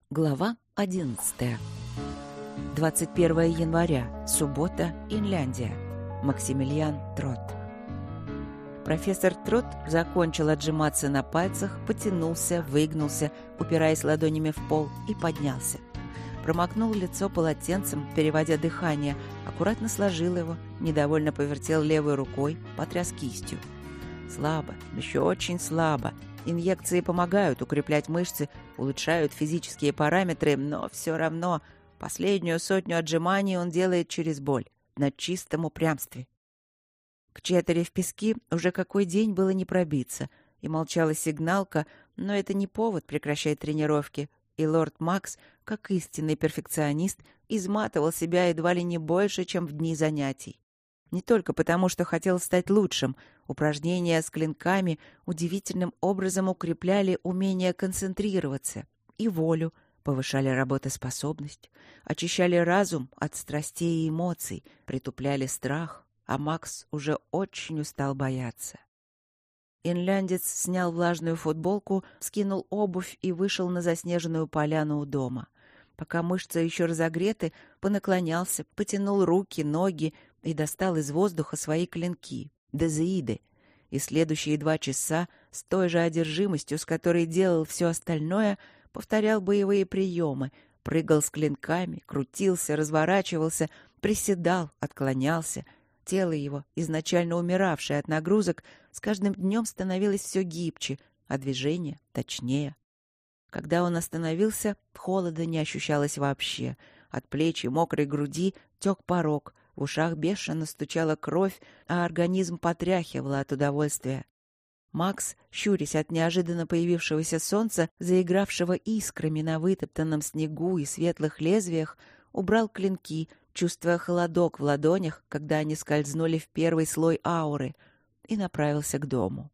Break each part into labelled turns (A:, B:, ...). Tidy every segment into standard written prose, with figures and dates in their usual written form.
A: Глава 11. 21 января. Суббота. Инляндия. Максимилиан Трот. Профессор Трот закончил отжиматься на пальцах, потянулся, выгнулся, упираясь ладонями в пол, и поднялся. Промокнул лицо полотенцем, переводя дыхание, аккуратно сложил его, недовольно повертел левой рукой, потряс кистью. Слабо, еще очень слабо. Инъекции помогают укреплять мышцы, улучшают физические параметры, но все равно последнюю сотню отжиманий он делает через боль, на чистом упрямстве. К Четыре в пески уже какой день было не пробиться, и молчала сигналка, но это не повод прекращать тренировки, и лорд Макс, как истинный перфекционист, изматывал себя едва ли не больше, чем в дни занятий. Не только потому, что хотел стать лучшим. Упражнения с клинками удивительным образом укрепляли умение концентрироваться и волю, повышали работоспособность, очищали разум от страстей и эмоций, притупляли страх, а Макс уже очень устал бояться. Инляндец снял влажную футболку, скинул обувь и вышел на заснеженную поляну у дома. Пока мышцы еще разогреты, понаклонялся, потянул руки, ноги и достал из воздуха свои клинки — дезеиды. И следующие 2 часа с той же одержимостью, с которой делал все остальное, повторял боевые приемы, прыгал с клинками, крутился, разворачивался, приседал, отклонялся. Тело его, изначально умиравшее от нагрузок, с каждым днем становилось все гибче, а движение — точнее. Когда он остановился, холода не ощущалось вообще. От плеч и мокрой груди тек порог, в ушах бешено стучала кровь, а организм потряхивало от удовольствия. Макс, щурясь от неожиданно появившегося солнца, заигравшего искрами на вытоптанном снегу и светлых лезвиях, убрал клинки, чувствуя холодок в ладонях, когда они скользнули в первый слой ауры, и направился к дому.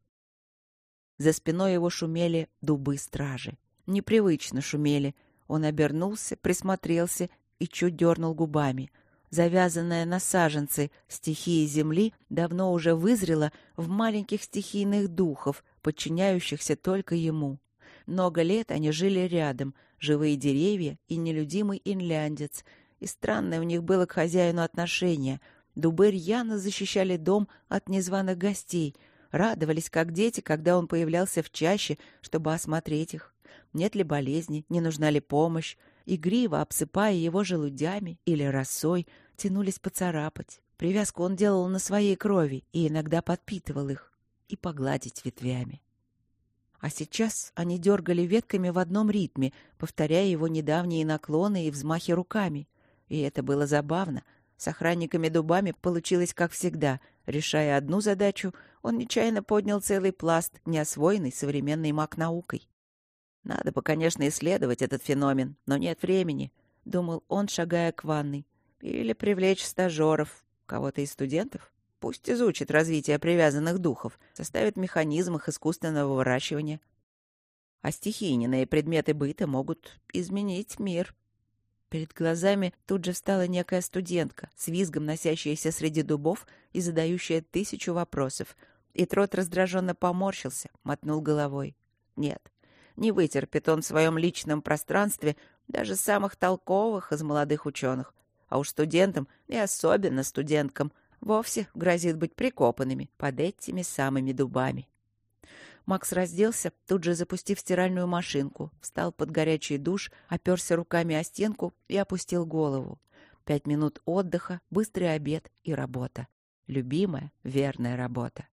A: За спиной его шумели дубы стражи. Непривычно шумели. Он обернулся, присмотрелся и чуть дернул губами. Завязанная на саженцы стихия земли давно уже вызрела в маленьких стихийных духов, подчиняющихся только ему. Много лет они жили рядом, живые деревья и нелюдимый инляндец, и странное у них было к хозяину отношение. Дубы рьяно защищали дом от незваных гостей, радовались, как дети, когда он появлялся в чаще, чтобы осмотреть их. Нет ли болезни, не нужна ли помощь, игриво обсыпая его желудями или росой, тянулись поцарапать. Привязку он делал на своей крови и иногда подпитывал их, и погладить ветвями. А сейчас они дергали ветками в одном ритме, повторяя его недавние наклоны и взмахи руками. И это было забавно. С охранниками-дубами получилось как всегда. Решая одну задачу, он нечаянно поднял целый пласт, неосвоенный современной маг-наукой. «Надо бы, конечно, исследовать этот феномен, но нет времени», — думал он, шагая к ванной. «Или привлечь стажеров, кого-то из студентов. Пусть изучит развитие привязанных духов, составит механизм их искусственного выращивания. А стихийные предметы быта могут изменить мир». Перед глазами тут же встала некая студентка, с визгом носящаяся среди дубов и задающая 1000 вопросов. И Трот раздраженно поморщился, мотнул головой. «Нет. Не вытерпит он в своем личном пространстве даже самых толковых из молодых ученых. А уж студентам, и особенно студенткам, вовсе грозит быть прикопанными под этими самыми дубами. Макс разделся, тут же запустив стиральную машинку, встал под горячий душ, оперся руками о стенку и опустил голову. 5 минут отдыха, быстрый обед и работа. Любимая, верная работа.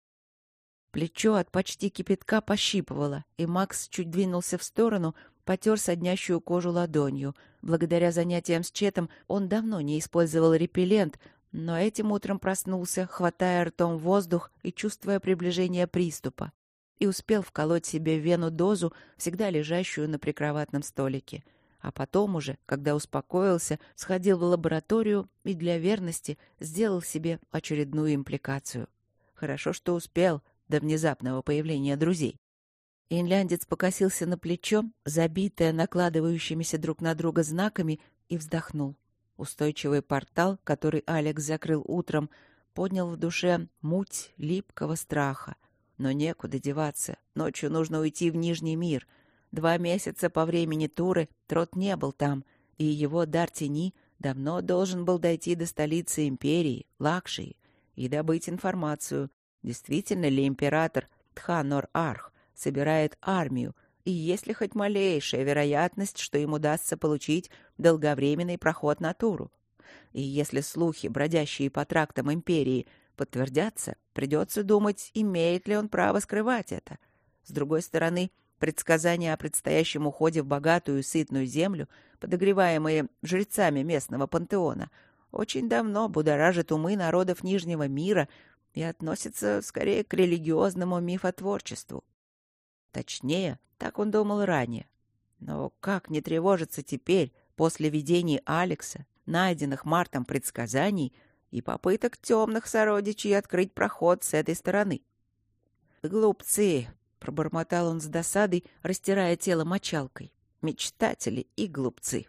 A: Плечо от почти кипятка пощипывало, и Макс чуть двинулся в сторону, потер соднящую кожу ладонью. Благодаря занятиям с Четом он давно не использовал репеллент, но этим утром проснулся, хватая ртом воздух и чувствуя приближение приступа. И успел вколоть себе в вену дозу, всегда лежащую на прикроватном столике. А потом уже, когда успокоился, сходил в лабораторию и для верности сделал себе очередную импликацию. Хорошо, что успел до внезапного появления друзей. Инляндец покосился на плечо, забитое накладывающимися друг на друга знаками, и вздохнул. Устойчивый портал, который Алекс закрыл утром, поднял в душе муть липкого страха. Но некуда деваться. Ночью нужно уйти в Нижний мир. 2 месяца по времени Туры Трот не был там, и его дар тени давно должен был дойти до столицы империи, Лакшии, и добыть информацию, действительно ли император Тха-Нор-Арх собирает армию, и есть ли хоть малейшая вероятность, что им удастся получить долговременный проход на Туру. И если слухи, бродящие по трактам империи, подтвердятся, придется думать, имеет ли он право скрывать это. С другой стороны, предсказания о предстоящем уходе в богатую и сытную землю, подогреваемые жрецами местного пантеона, очень давно будоражат умы народов Нижнего мира и относятся скорее к религиозному мифотворчеству. Точнее, так он думал ранее. Но как не тревожиться теперь, после видений Алекса, найденных Мартом предсказаний и попыток темных сородичей открыть проход с этой стороны? «Глупцы!» — пробормотал он с досадой, растирая тело мочалкой. «Мечтатели и глупцы!»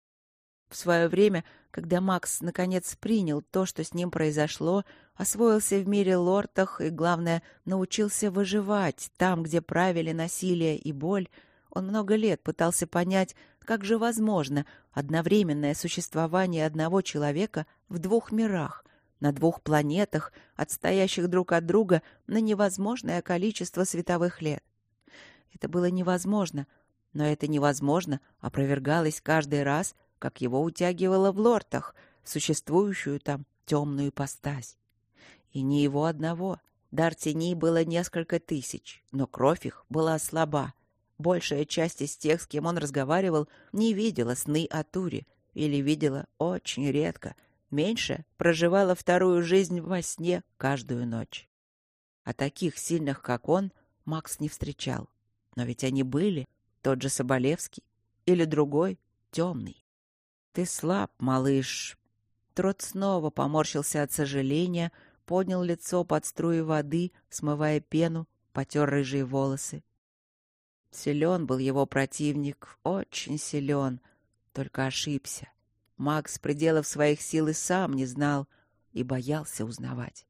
A: В свое время, когда Макс наконец принял то, что с ним произошло, освоился в мире лортах и, главное, научился выживать там, где правили насилие и боль, он много лет пытался понять, как же возможно одновременное существование одного человека в 2 мирах, на 2 планетах, отстоящих друг от друга на невозможное количество световых лет. Это было невозможно, но это невозможно опровергалось каждый раз, как его утягивало в лортах, существующую там темную ипостась. И не его одного. Дар теней было несколько тысяч, но кровь их была слаба. Большая часть из тех, с кем он разговаривал, не видела сны о Туре или видела очень редко. Меньше проживала вторую жизнь во сне каждую ночь. А таких сильных, как он, Макс не встречал. Но ведь они были, тот же Соболевский или другой, темный. «Ты слаб, малыш». Трот снова поморщился от сожаления, поднял лицо под струи воды, смывая пену, потер рыжие волосы. Силен был его противник, очень силен, только ошибся. Макс пределов своих сил и сам не знал и боялся узнавать.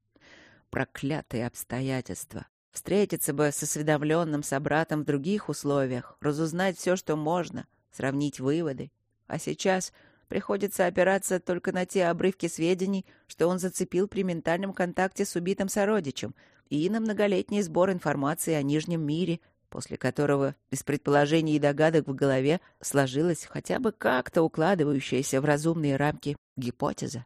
A: Проклятые обстоятельства. Встретиться бы с осведомленным собратом в других условиях, разузнать все, что можно, сравнить выводы. А сейчас приходится опираться только на те обрывки сведений, что он зацепил при ментальном контакте с убитым сородичем, и на многолетний сбор информации о Нижнем мире, после которого из предположений и догадок в голове сложилась хотя бы как-то укладывающаяся в разумные рамки гипотеза.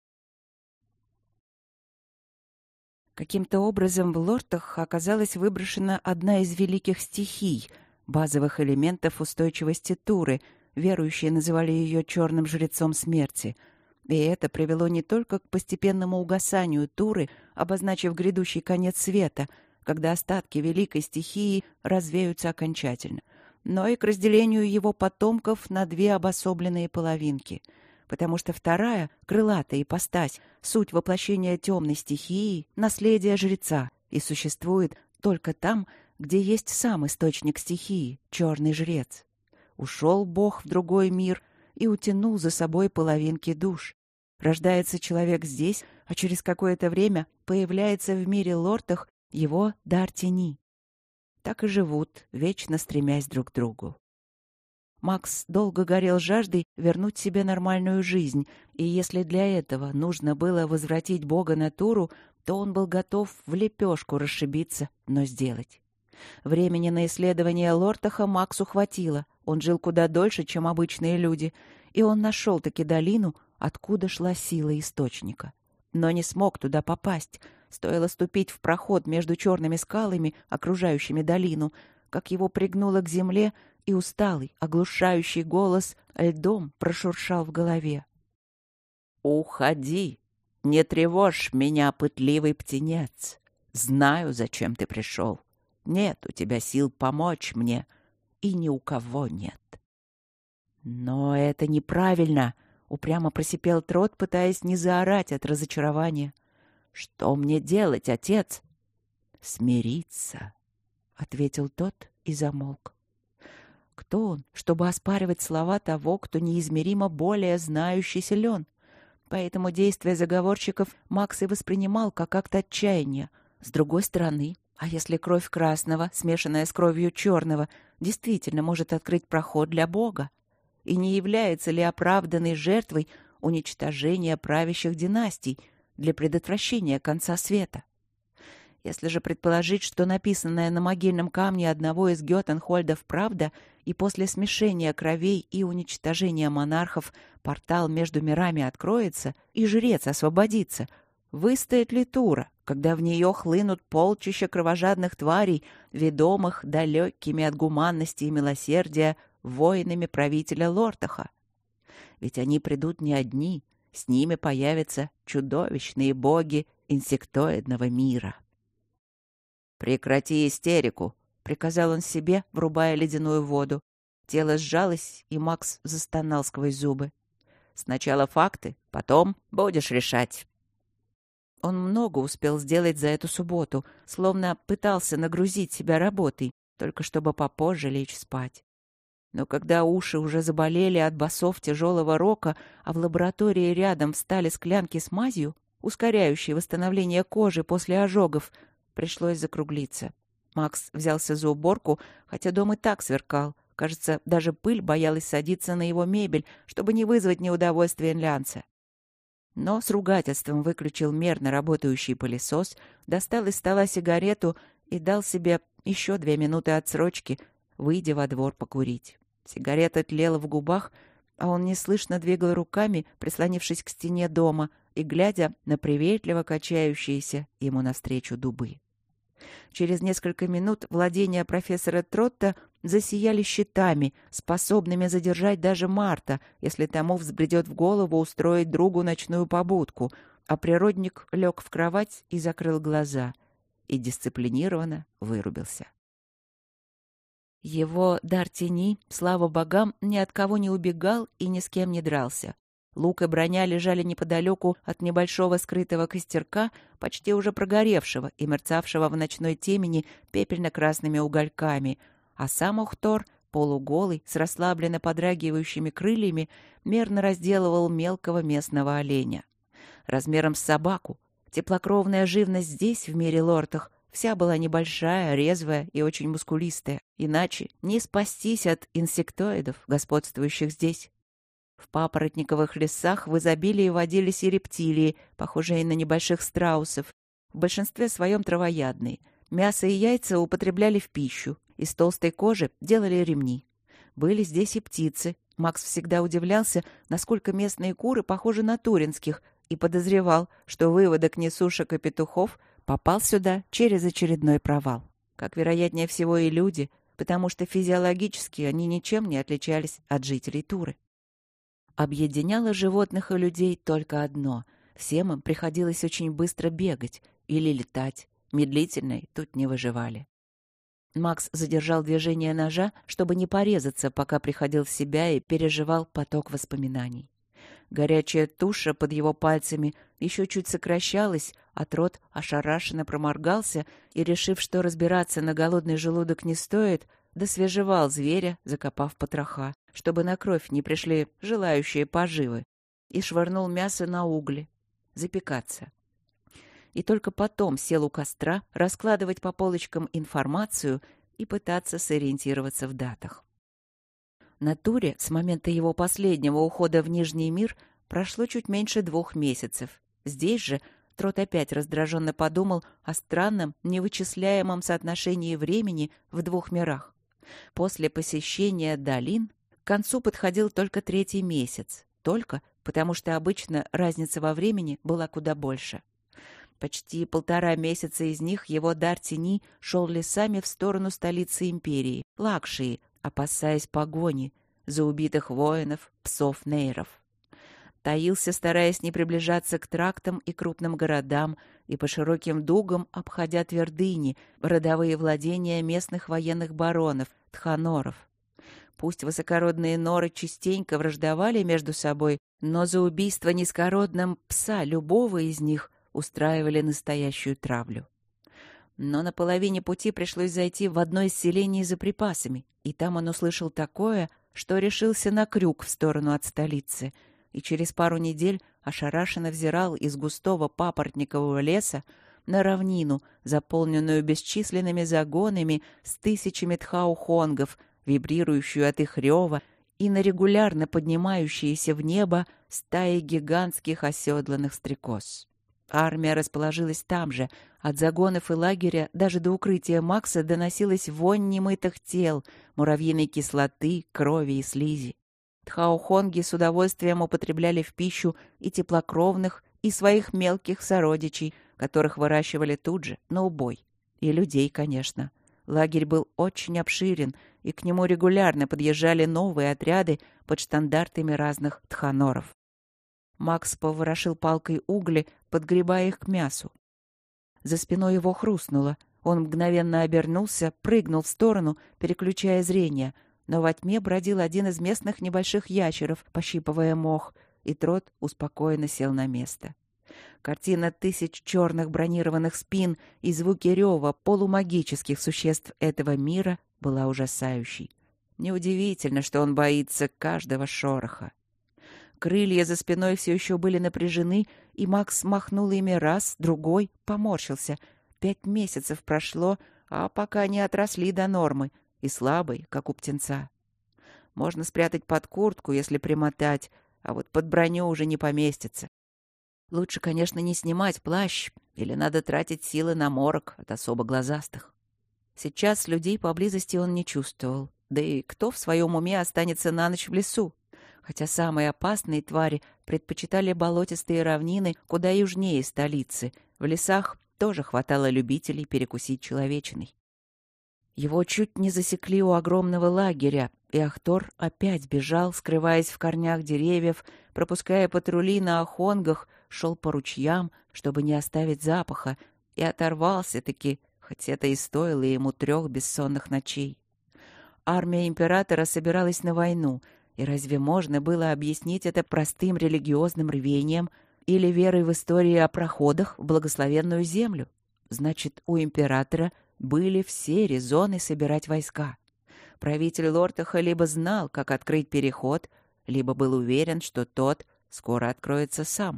A: Каким-то образом в лортах оказалась выброшена одна из великих стихий, базовых элементов устойчивости Туры. Верующие называли ее черным жрецом смерти. И это привело не только к постепенному угасанию Туры, обозначив грядущий конец света, когда остатки великой стихии развеются окончательно, но и к разделению его потомков на 2 обособленные половинки. Потому что вторая, крылатая ипостась, суть воплощения темной стихии, наследие жреца, и существует только там, где есть сам источник стихии, черный жрец. Ушел Бог в другой мир и утянул за собой половинки душ. Рождается человек здесь, а через какое-то время появляется в мире лортах его дар тени. Так и живут, вечно стремясь друг к другу. Макс долго горел жаждой вернуть себе нормальную жизнь, и если для этого нужно было возвратить Бога на Туру, то он был готов в лепешку расшибиться, но сделать. Времени на исследование Лортаха Максу хватило. Он жил куда дольше, чем обычные люди, и он нашел-таки долину, откуда шла сила источника. Но не смог туда попасть. Стоило ступить в проход между черными скалами, окружающими долину, как его пригнуло к земле, и усталый, оглушающий голос льдом прошуршал в голове. «Уходи! Не тревожь меня, пытливый птенец! Знаю, зачем ты пришел. Нет у тебя сил помочь мне, и ни у кого нет». «Но это неправильно!» — упрямо просипел Трот, пытаясь не заорать от разочарования. «Что мне делать, отец?» «Смириться», — ответил тот и замолк. Кто он, чтобы оспаривать слова того, кто неизмеримо более знающий силен? Поэтому действия заговорщиков Макс и воспринимал как акт отчаяния. С другой стороны, а если кровь красного, смешанная с кровью черного, действительно может открыть проход для Бога? И не является ли оправданной жертвой уничтожение правящих династий для предотвращения конца света? Если же предположить, что написанное на могильном камне одного из Гётенхольдов правда, и после смешения кровей и уничтожения монархов портал между мирами откроется, и жрец освободится, выстоит ли Тура, когда в нее хлынут полчища кровожадных тварей, ведомых далекими от гуманности и милосердия воинами правителя Лортаха? Ведь они придут не одни, с ними появятся чудовищные боги инсектоидного мира. «Прекрати истерику», — приказал он себе, врубая ледяную воду. Тело сжалось, и Макс застонал сквозь зубы. «Сначала факты, потом будешь решать». Он много успел сделать за эту субботу, словно пытался нагрузить себя работой, только чтобы попозже лечь спать. Но когда уши уже заболели от басов тяжелого рока, а в лаборатории рядом встали склянки с мазью, ускоряющей восстановление кожи после ожогов, пришлось закруглиться. Макс взялся за уборку, хотя дом и так сверкал. Кажется, даже пыль боялась садиться на его мебель, чтобы не вызвать неудовольствия инлянца. Но с ругательством выключил мерно работающий пылесос, достал из стола сигарету и дал себе еще 2 минуты отсрочки, выйдя во двор покурить. Сигарета тлела в губах, а он неслышно двигал руками, прислонившись к стене дома и глядя на приветливо качающиеся ему навстречу дубы. Через несколько минут владения профессора Тротта засияли щитами, способными задержать даже Марта, если тому взбредет в голову устроить другу ночную побудку, а природник лег в кровать и закрыл глаза, и дисциплинированно вырубился. Его дар тени, слава богам, ни от кого не убегал и ни с кем не дрался. Лук и броня лежали неподалеку от небольшого скрытого костерка, почти уже прогоревшего и мерцавшего в ночной темени пепельно-красными угольками, а сам Ухтор, полуголый, с расслабленно подрагивающими крыльями, мерно разделывал мелкого местного оленя. Размером с собаку, теплокровная живность здесь, в мире Лортах, вся была небольшая, резвая и очень мускулистая, иначе не спастись от инсектоидов, господствующих здесь. В папоротниковых лесах в изобилии водились и рептилии, похожие на небольших страусов, в большинстве своем травоядные. Мясо и яйца употребляли в пищу, из толстой кожи делали ремни. Были здесь и птицы. Макс всегда удивлялся, насколько местные куры похожи на туринских, и подозревал, что выводок несушек и петухов попал сюда через очередной провал. Как вероятнее всего и люди, потому что физиологически они ничем не отличались от жителей Туры. Объединяло животных и людей только одно. Всем им приходилось очень быстро бегать или летать. Медлительные тут не выживали. Макс задержал движение ножа, чтобы не порезаться, пока приходил в себя и переживал поток воспоминаний. Горячая туша под его пальцами еще чуть сокращалась, а Трот ошарашенно проморгался и, решив, что разбираться на голодный желудок не стоит, досвежевал зверя, закопав потроха, чтобы на кровь не пришли желающие поживы, и швырнул мясо на угли. Запекаться. И только потом сел у костра раскладывать по полочкам информацию и пытаться сориентироваться в датах. На Туре с момента его последнего ухода в Нижний мир прошло чуть меньше 2 месяцев. Здесь же Трот опять раздраженно подумал о странном, невычисляемом соотношении времени в 2 мирах. После посещения долин к концу подходил только 3-й месяц. Только потому, что обычно разница во времени была куда больше. Почти 1,5 месяца из них его дар тени шел лесами в сторону столицы империи, Лакшии, опасаясь погони за убитых воинов, псов-нейров. Таился, стараясь не приближаться к трактам и крупным городам, и по широким дугам обходя твердыни, родовые владения местных военных баронов, тханоров. Пусть высокородные норы частенько враждовали между собой, но за убийство низкородным пса любого из них устраивали настоящую травлю. Но на половине пути пришлось зайти в одно из селений за припасами, и там он услышал такое, что решился на крюк в сторону от столицы, и через пару недель ошарашенно взирал из густого папоротникового леса на равнину, заполненную бесчисленными загонами с тысячами тхаухонгов, вибрирующую от их рева, и на регулярно поднимающиеся в небо стаи гигантских оседланных стрекоз. Армия расположилась там же. От загонов и лагеря даже до укрытия Макса доносилась вонь немытых тел, муравьиной кислоты, крови и слизи. Тхаухонги с удовольствием употребляли в пищу и теплокровных, и своих мелких сородичей, которых выращивали тут же, на убой. И людей, конечно. Лагерь был очень обширен, и к нему регулярно подъезжали новые отряды под штандартами разных тханоров. Макс поворошил палкой угли, подгребая их к мясу. За спиной его хрустнуло. Он мгновенно обернулся, прыгнул в сторону, переключая зрение, но во тьме бродил один из местных небольших ящеров, пощипывая мох, и Трот успокоенно сел на место. Картина тысяч черных бронированных спин и звуки рева полумагических существ этого мира была ужасающей. Неудивительно, что он боится каждого шороха. Крылья за спиной все еще были напряжены, и Макс махнул ими раз, другой, поморщился. 5 месяцев прошло, а пока не отросли до нормы, и слабый, как у птенца. Можно спрятать под куртку, если примотать, а вот под броню уже не поместится. Лучше, конечно, не снимать плащ, или надо тратить силы на морок от особо глазастых. Сейчас людей поблизости он не чувствовал. Да и кто в своем уме останется на ночь в лесу? Хотя самые опасные твари предпочитали болотистые равнины куда южнее столицы. В лесах тоже хватало любителей перекусить человечиной. Его чуть не засекли у огромного лагеря, и Ахтор опять бежал, скрываясь в корнях деревьев, пропуская патрули на охонгах, шел по ручьям, чтобы не оставить запаха, и оторвался-таки, хоть это и стоило ему 3 бессонных ночей. Армия императора собиралась на войну, и разве можно было объяснить это простым религиозным рвением или верой в истории о проходах в благословенную землю? Значит, у императора были все резоны собирать войска. Правитель Лортаха либо знал, как открыть переход, либо был уверен, что тот скоро откроется сам.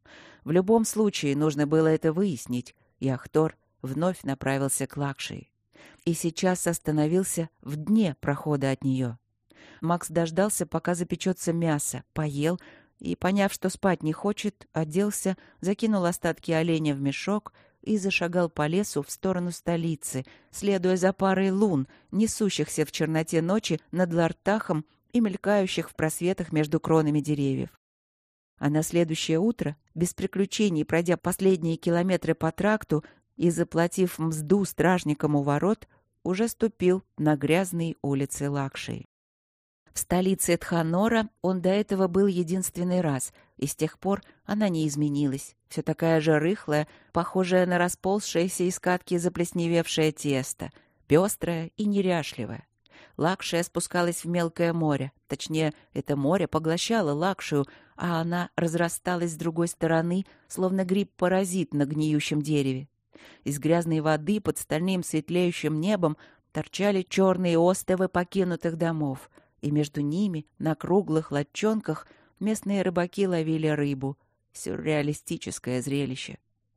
A: В любом случае нужно было это выяснить, и Ахтор вновь направился к Лакшии. И сейчас остановился в дне прохода от нее. Макс дождался, пока запечется мясо, поел и, поняв, что спать не хочет, оделся, закинул остатки оленя в мешок и зашагал по лесу в сторону столицы, следуя за парой лун, несущихся в черноте ночи над Лартахом и мелькающих в просветах между кронами деревьев. А на следующее утро, без приключений пройдя последние километры по тракту и заплатив мзду стражникам у ворот, уже ступил на грязные улицы Лакшии. В столице Тханора он до этого был единственный раз, и с тех пор она не изменилась. Все такая же рыхлая, похожая на расползшееся из катки заплесневевшее тесто, пестрая и неряшливая. Лакшия спускалась в мелкое море. Точнее, это море поглощало Лакшию, а она разрасталась с другой стороны, словно гриб-паразит на гниющем дереве. Из грязной воды под стальным светлеющим небом торчали черные остовы покинутых домов, и между ними, на круглых лодчонках, местные рыбаки ловили рыбу. Сюрреалистическое зрелище.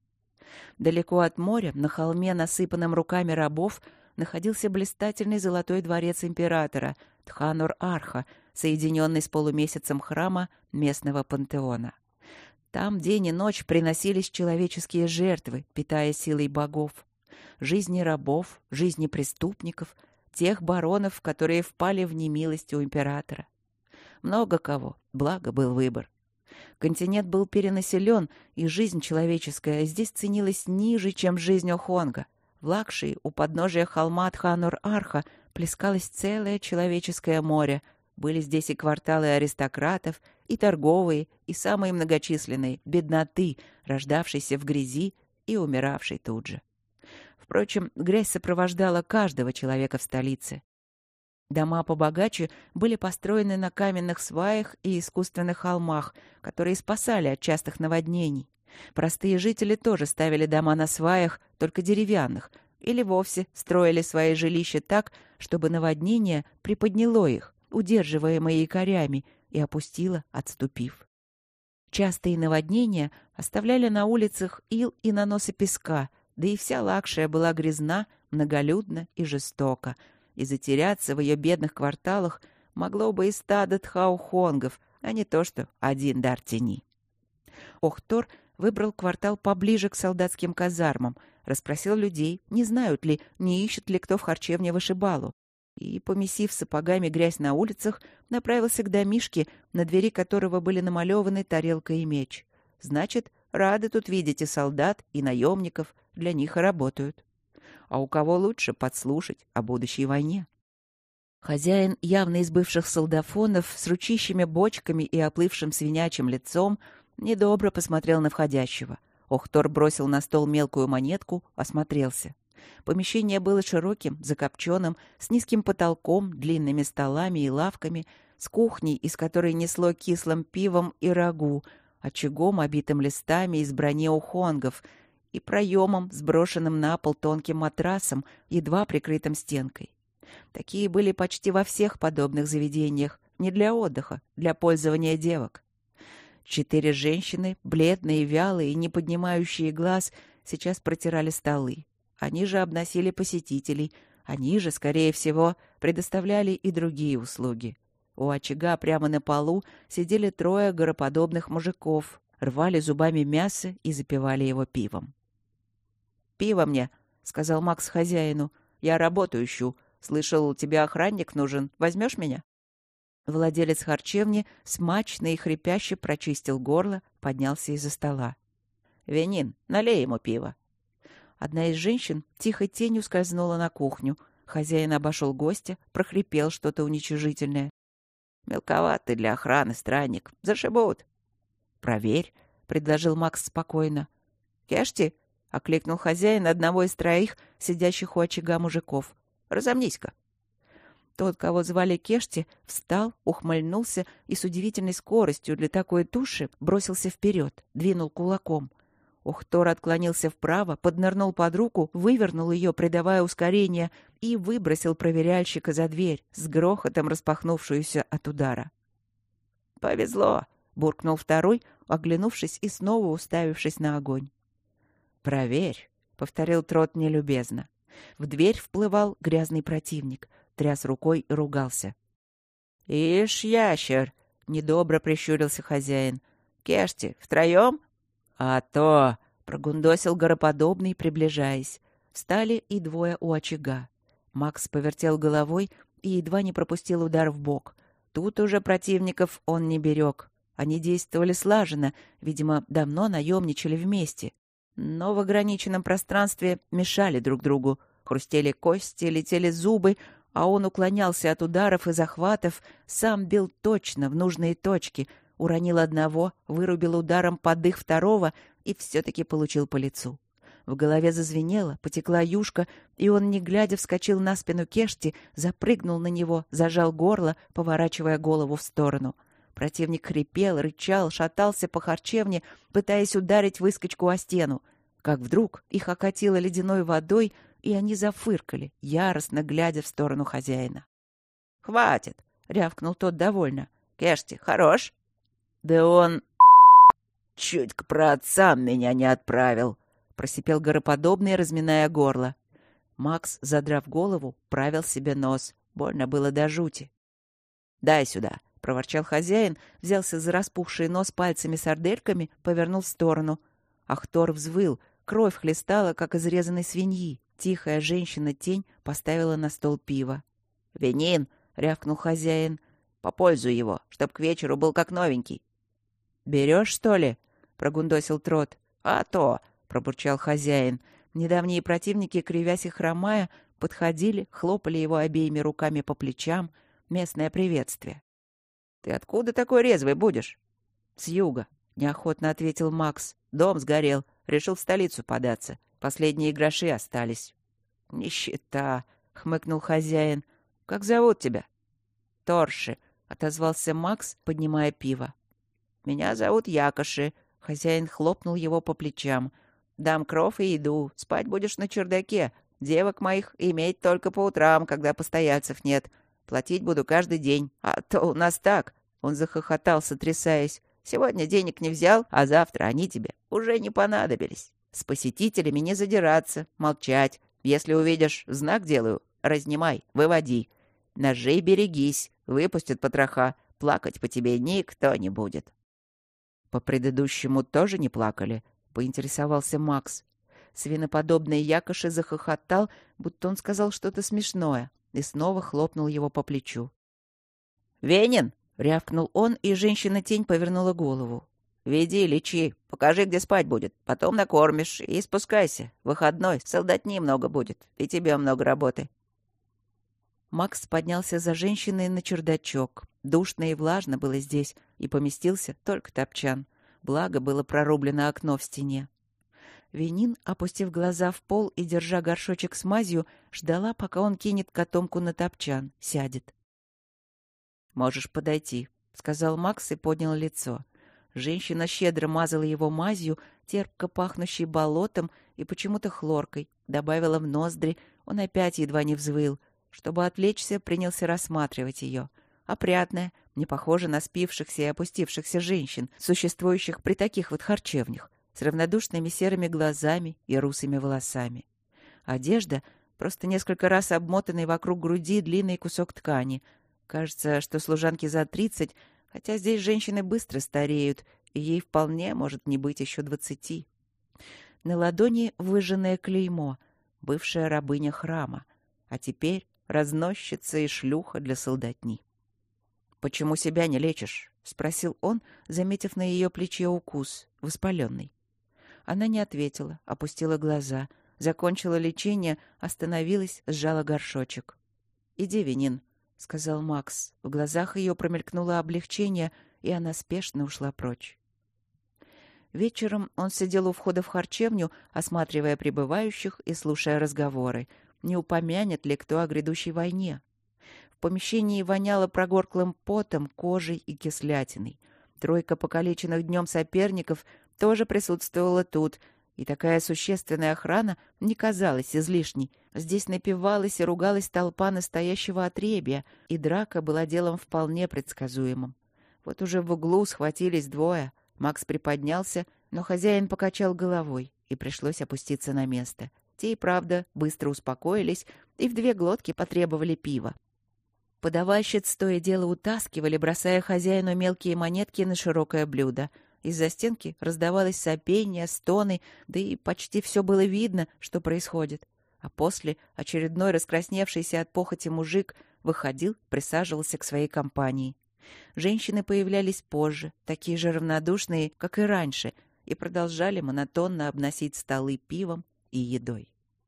A: Далеко от моря, на холме, насыпанном руками рабов, находился блистательный золотой дворец императора Тханор-Арха, соединенный с полумесяцем храма местного пантеона. Там день и ночь приносились человеческие жертвы, питая силой богов. Жизни рабов, жизни преступников, тех баронов, которые впали в немилость у императора. Много кого, благо был выбор. Континент был перенаселен, и жизнь человеческая здесь ценилась ниже, чем жизнь Охонга. В Лакшии, у подножия холма Тханор-Арха, плескалось целое человеческое море. Были здесь и кварталы аристократов, и торговые, и самые многочисленные — бедноты, рождавшейся в грязи и умиравшей тут же. Впрочем, грязь сопровождала каждого человека в столице. Дома побогаче были построены на каменных сваях и искусственных холмах, которые спасали от частых наводнений. Простые жители тоже ставили дома на сваях, только деревянных, или вовсе строили свои жилища так, чтобы наводнение приподняло их, удерживаемые якорями, и опустило, отступив. Частые наводнения оставляли на улицах ил и наносы песка, да и вся Лакшия была грязна, многолюдна и жестока, и затеряться в ее бедных кварталах могло бы и стадо тхаухонгов, а не то что один дар тени. Охтор выбрал квартал поближе к солдатским казармам, расспросил людей, не знают ли, не ищет ли кто в харчевне вышибалу, и, помесив сапогами грязь на улицах, направился к домишке, на двери которого были намалеваны тарелка и меч. Значит, рады тут видеть и солдат, и наемников, для них и работают. А у кого лучше подслушать о будущей войне? Хозяин, явно из бывших солдафонов, с ручищами бочками и оплывшим свинячьим лицом, недобро посмотрел на входящего. Охтор бросил на стол мелкую монетку, осмотрелся. Помещение было широким, закопченным, с низким потолком, длинными столами и лавками, с кухней, из которой несло кислым пивом и рагу, очагом, обитым листами из брони ухонгов, и проемом, сброшенным на пол тонким матрасом, едва прикрытым стенкой. Такие были почти во всех подобных заведениях, не для отдыха, для пользования девок. 4 женщины, бледные, вялые и не поднимающие глаз, сейчас протирали столы. Они же обносили посетителей, они же, скорее всего, предоставляли и другие услуги. У очага прямо на полу сидели 3 гороподобных мужиков, рвали зубами мясо и запивали его пивом. «Пиво мне», — сказал Макс хозяину. «Я работу ищу. Слышал, тебе охранник нужен. Возьмешь меня?» Владелец харчевни смачно и хрипяще прочистил горло, поднялся из-за стола. «Венин, налей ему пиво». Одна из женщин тихой тенью скользнула на кухню. Хозяин обошел гостя, прохрипел что-то уничижительное. «Мелковат ты для охраны, странник. Зашибут». «Проверь», — предложил Макс спокойно. «Кешти», — окликнул хозяин одного из 3 сидящих у очага мужиков. «Разомнись-ка». Тот, кого звали Кешти, встал, ухмыльнулся и с удивительной скоростью для такой туши бросился вперед, двинул кулаком. Охтор отклонился вправо, поднырнул под руку, вывернул ее, придавая ускорение, и выбросил проверяльщика за дверь, с грохотом распахнувшуюся от удара. «Повезло!» — буркнул второй, оглянувшись и снова уставившись на огонь. «Проверь!» — повторил Трот нелюбезно. В дверь вплывал грязный противник, тряс рукой и ругался. «Ишь, ящер!» — недобро прищурился хозяин. «Кешти, втроем?» «А то!» — прогундосил гороподобный, приближаясь. Встали и 2 у очага. Макс повертел головой и едва не пропустил удар в бок. Тут уже противников он не берег. Они действовали слаженно, видимо, давно наемничали вместе. Но в ограниченном пространстве мешали друг другу. Хрустели кости, летели зубы, а он уклонялся от ударов и захватов, сам бил точно в нужные точки, уронил одного, вырубил ударом под дых второго и все-таки получил по лицу. В голове зазвенело, потекла юшка, и он, не глядя, вскочил на спину Кешти, запрыгнул на него, зажал горло, поворачивая голову в сторону. Противник хрипел, рычал, шатался по харчевне, пытаясь ударить выскочку о стену. Как вдруг их окатило ледяной водой, и они зафыркали, яростно глядя в сторону хозяина. «Хватит!» — рявкнул тот довольно. «Кешти, хорош?» «Да он чуть к праотцам меня не отправил!» — просипел гороподобный, разминая горло. Макс, задрав голову, правил себе нос. Больно было до жути. «Дай сюда!» — проворчал хозяин, взялся за распухший нос пальцами сардельками, повернул в сторону. Ахтор взвыл, кровь хлестала, как из резаной свиньи. Тихая женщина-тень поставила на стол пиво. «Венин!» — рявкнул хозяин. «Попользуй его, чтоб к вечеру был как новенький». «Берешь, что ли?» — прогундосил Трот. «А то!» — пробурчал хозяин. Недавние противники, кривясь и хромая, подходили, хлопали его обеими руками по плечам. Местное приветствие. «Ты откуда такой резвый будешь?» «С юга», — неохотно ответил Макс. «Дом сгорел. Решил в столицу податься. Последние гроши остались». «Нищета», — хмыкнул хозяин. «Как зовут тебя?» «Торши», — отозвался Макс, поднимая пиво. «Меня зовут Якоши», — хозяин хлопнул его по плечам. «Дам кров и еду. Спать будешь на чердаке. Девок моих иметь только по утрам, когда постояльцев нет. Платить буду каждый день. А то у нас так». Он захохотал, сотрясаясь. «Сегодня денег не взял, а завтра они тебе уже не понадобились».
B: С посетителями не задираться, молчать. Если увидишь, знак делаю, разнимай, выводи. Ножей берегись, выпустят потроха, плакать по тебе никто не будет».
A: «По предыдущему тоже не плакали?» — поинтересовался Макс. Свиноподобный якоши захохотал, будто он сказал что-то смешное, и снова хлопнул его по плечу.
B: «Венин!»
A: — рявкнул он, и женщина-тень повернула голову.
B: «Веди, лечи, покажи, где спать будет, потом накормишь и спускайся. Выходной, солдатни много будет, и тебе много работы».
A: Макс поднялся за женщиной на чердачок. Душно и влажно было здесь, и поместился только топчан. Благо было прорублено окно в стене. Венин, опустив глаза в пол и держа горшочек с мазью, ждала, пока он кинет котомку на топчан, сядет. «Можешь подойти», — сказал Макс и поднял лицо. Женщина щедро мазала его мазью, терпко пахнущей болотом и почему-то хлоркой, добавила в ноздри, он опять едва не взвыл. Чтобы отвлечься, принялся рассматривать ее. Опрятная, не похожа на спившихся и опустившихся женщин, существующих при таких вот харчевнях, с равнодушными серыми глазами и русыми волосами. Одежда — просто несколько раз обмотанный вокруг груди длинный кусок ткани. Кажется, что служанке за 30, хотя здесь женщины быстро стареют, и ей вполне может не быть еще 20. На ладони выжженное клеймо, бывшая рабыня храма, а теперь разносчица и шлюха для солдатни. «Почему себя не лечишь?» — спросил он, заметив на ее плече укус, воспаленный. Она не ответила, опустила глаза, закончила лечение, остановилась, сжала горшочек. «Иди, Венин», — сказал Макс. В глазах ее промелькнуло облегчение, и она спешно ушла прочь. Вечером он сидел у входа в харчевню, осматривая прибывающих и слушая разговоры. Не упомянет ли кто о грядущей войне? В помещении воняло прогорклым потом, кожей и кислятиной. Тройка покалеченных днем соперников тоже присутствовала тут, и такая существенная охрана не казалась излишней. Здесь напивалась и ругалась толпа настоящего отребья, и драка была делом вполне предсказуемым. Вот уже в углу схватились двое. Макс приподнялся, но хозяин покачал головой, и пришлось опуститься на место. Те и правда быстро успокоились и в 2 глотки потребовали пива. Подавальщиц то и дело утаскивали, бросая хозяину мелкие монетки на широкое блюдо. Из-за стенки раздавалось сопение, стоны, да и почти все было видно, что происходит. А после очередной раскрасневшийся от похоти мужик выходил, присаживался к своей компании. Женщины появлялись позже, такие же равнодушные, как и раньше, и продолжали монотонно обносить столы пивом и едой.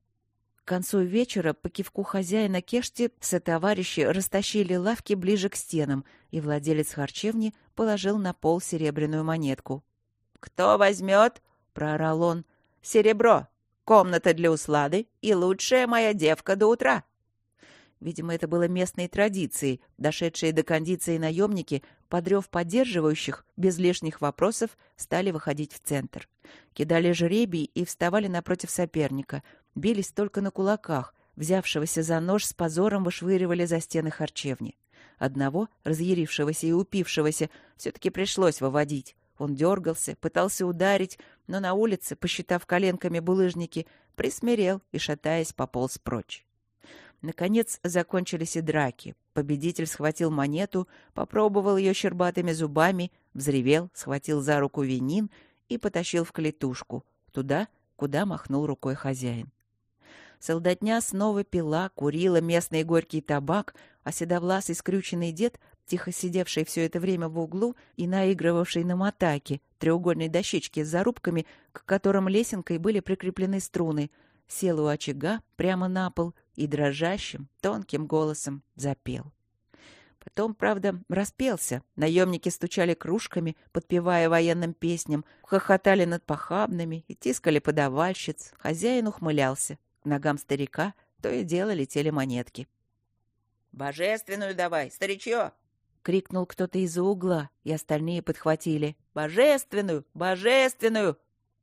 A: К концу вечера по кивку хозяина Кешти сотоварищи растащили лавки ближе к стенам, и владелец харчевни положил на пол серебряную монетку.
B: «Кто возьмет?»
A: — проорал он.
B: «Серебро, комната для услады и лучшая моя девка до утра».
A: Видимо, это было местной традицией. Дошедшие до кондиции наемники, подрев поддерживающих, без лишних вопросов, стали выходить в центр. Кидали жребий и вставали напротив соперника. Бились только на кулаках. Взявшегося за нож с позором вышвыривали за стены харчевни. Одного, разъярившегося и упившегося, все-таки пришлось выводить. Он дергался, пытался ударить, но на улице, посчитав коленками булыжники, присмирел и, шатаясь, пополз прочь. Наконец закончились и драки. Победитель схватил монету, попробовал ее щербатыми зубами, взревел, схватил за руку Венин и потащил в клетушку, туда, куда махнул рукой хозяин. Солдатня снова пила, курила местный горький табак, а седовласый скрюченный дед, тихо сидевший все это время в углу и наигрывавший на мотаке, треугольной дощечке с зарубками, к которым лесенкой были прикреплены струны, сел у очага прямо на пол и дрожащим, тонким голосом запел. Потом, правда, распелся. Наемники стучали кружками, подпевая военным песням, хохотали над похабными и тискали подавальщиц. Хозяин ухмылялся. К ногам старика то и дело летели монетки.
B: «Божественную давай, старичье!»
A: — крикнул кто-то из-за угла, и остальные подхватили.
B: «Божественную! Божественную!»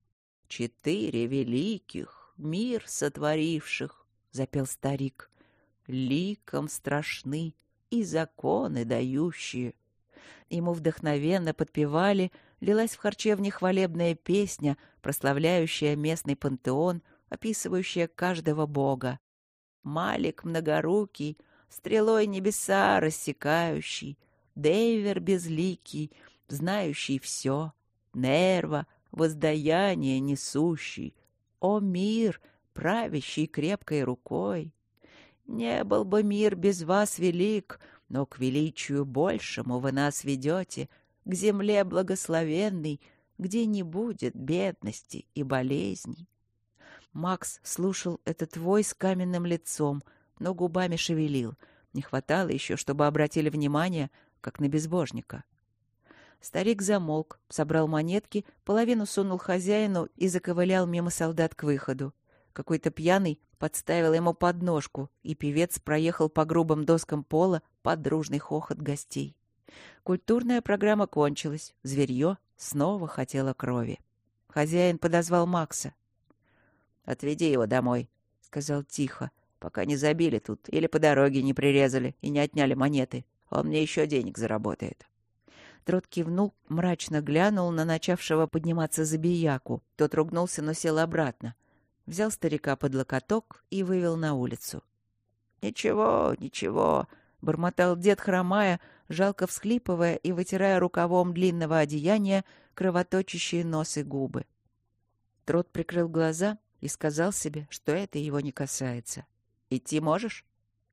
A: 4 великих, мир сотворивших, — запел старик, — ликом страшны и законы дающие. Ему вдохновенно подпевали, лилась в харчевне хвалебная песня, прославляющая местный пантеон, описывающая каждого бога. Малик многорукий, стрелой небеса рассекающий, Дейвер безликий, знающий все, Нерва, воздаяние несущий, о мир, правящий крепкой рукой. Не был бы мир без вас велик, но к величию большему вы нас ведете, к земле благословенной, где не будет бедности и болезней. Макс слушал этот вой с каменным лицом, но губами шевелил. Не хватало еще, чтобы обратили внимание, как на безбожника. Старик замолк, собрал монетки, половину сунул хозяину и заковылял мимо солдат к выходу. Какой-то пьяный подставил ему подножку, и певец проехал по грубым доскам пола под дружный хохот гостей. Культурная программа кончилась. Зверье снова хотело крови. Хозяин подозвал Макса. «Отведи его домой», — сказал тихо, «пока не забили тут или по дороге не прирезали и не отняли монеты. Он мне еще денег заработает». Трот кивнул, мрачно глянул на начавшего подниматься забияку. Тот ругнулся, но сел обратно. Взял старика под локоток и вывел на улицу. «Ничего, ничего», — бормотал дед, хромая, жалко всхлипывая и вытирая рукавом длинного одеяния кровоточащие нос и губы. Трот прикрыл глаза и сказал себе, что это его не касается. «Идти можешь?»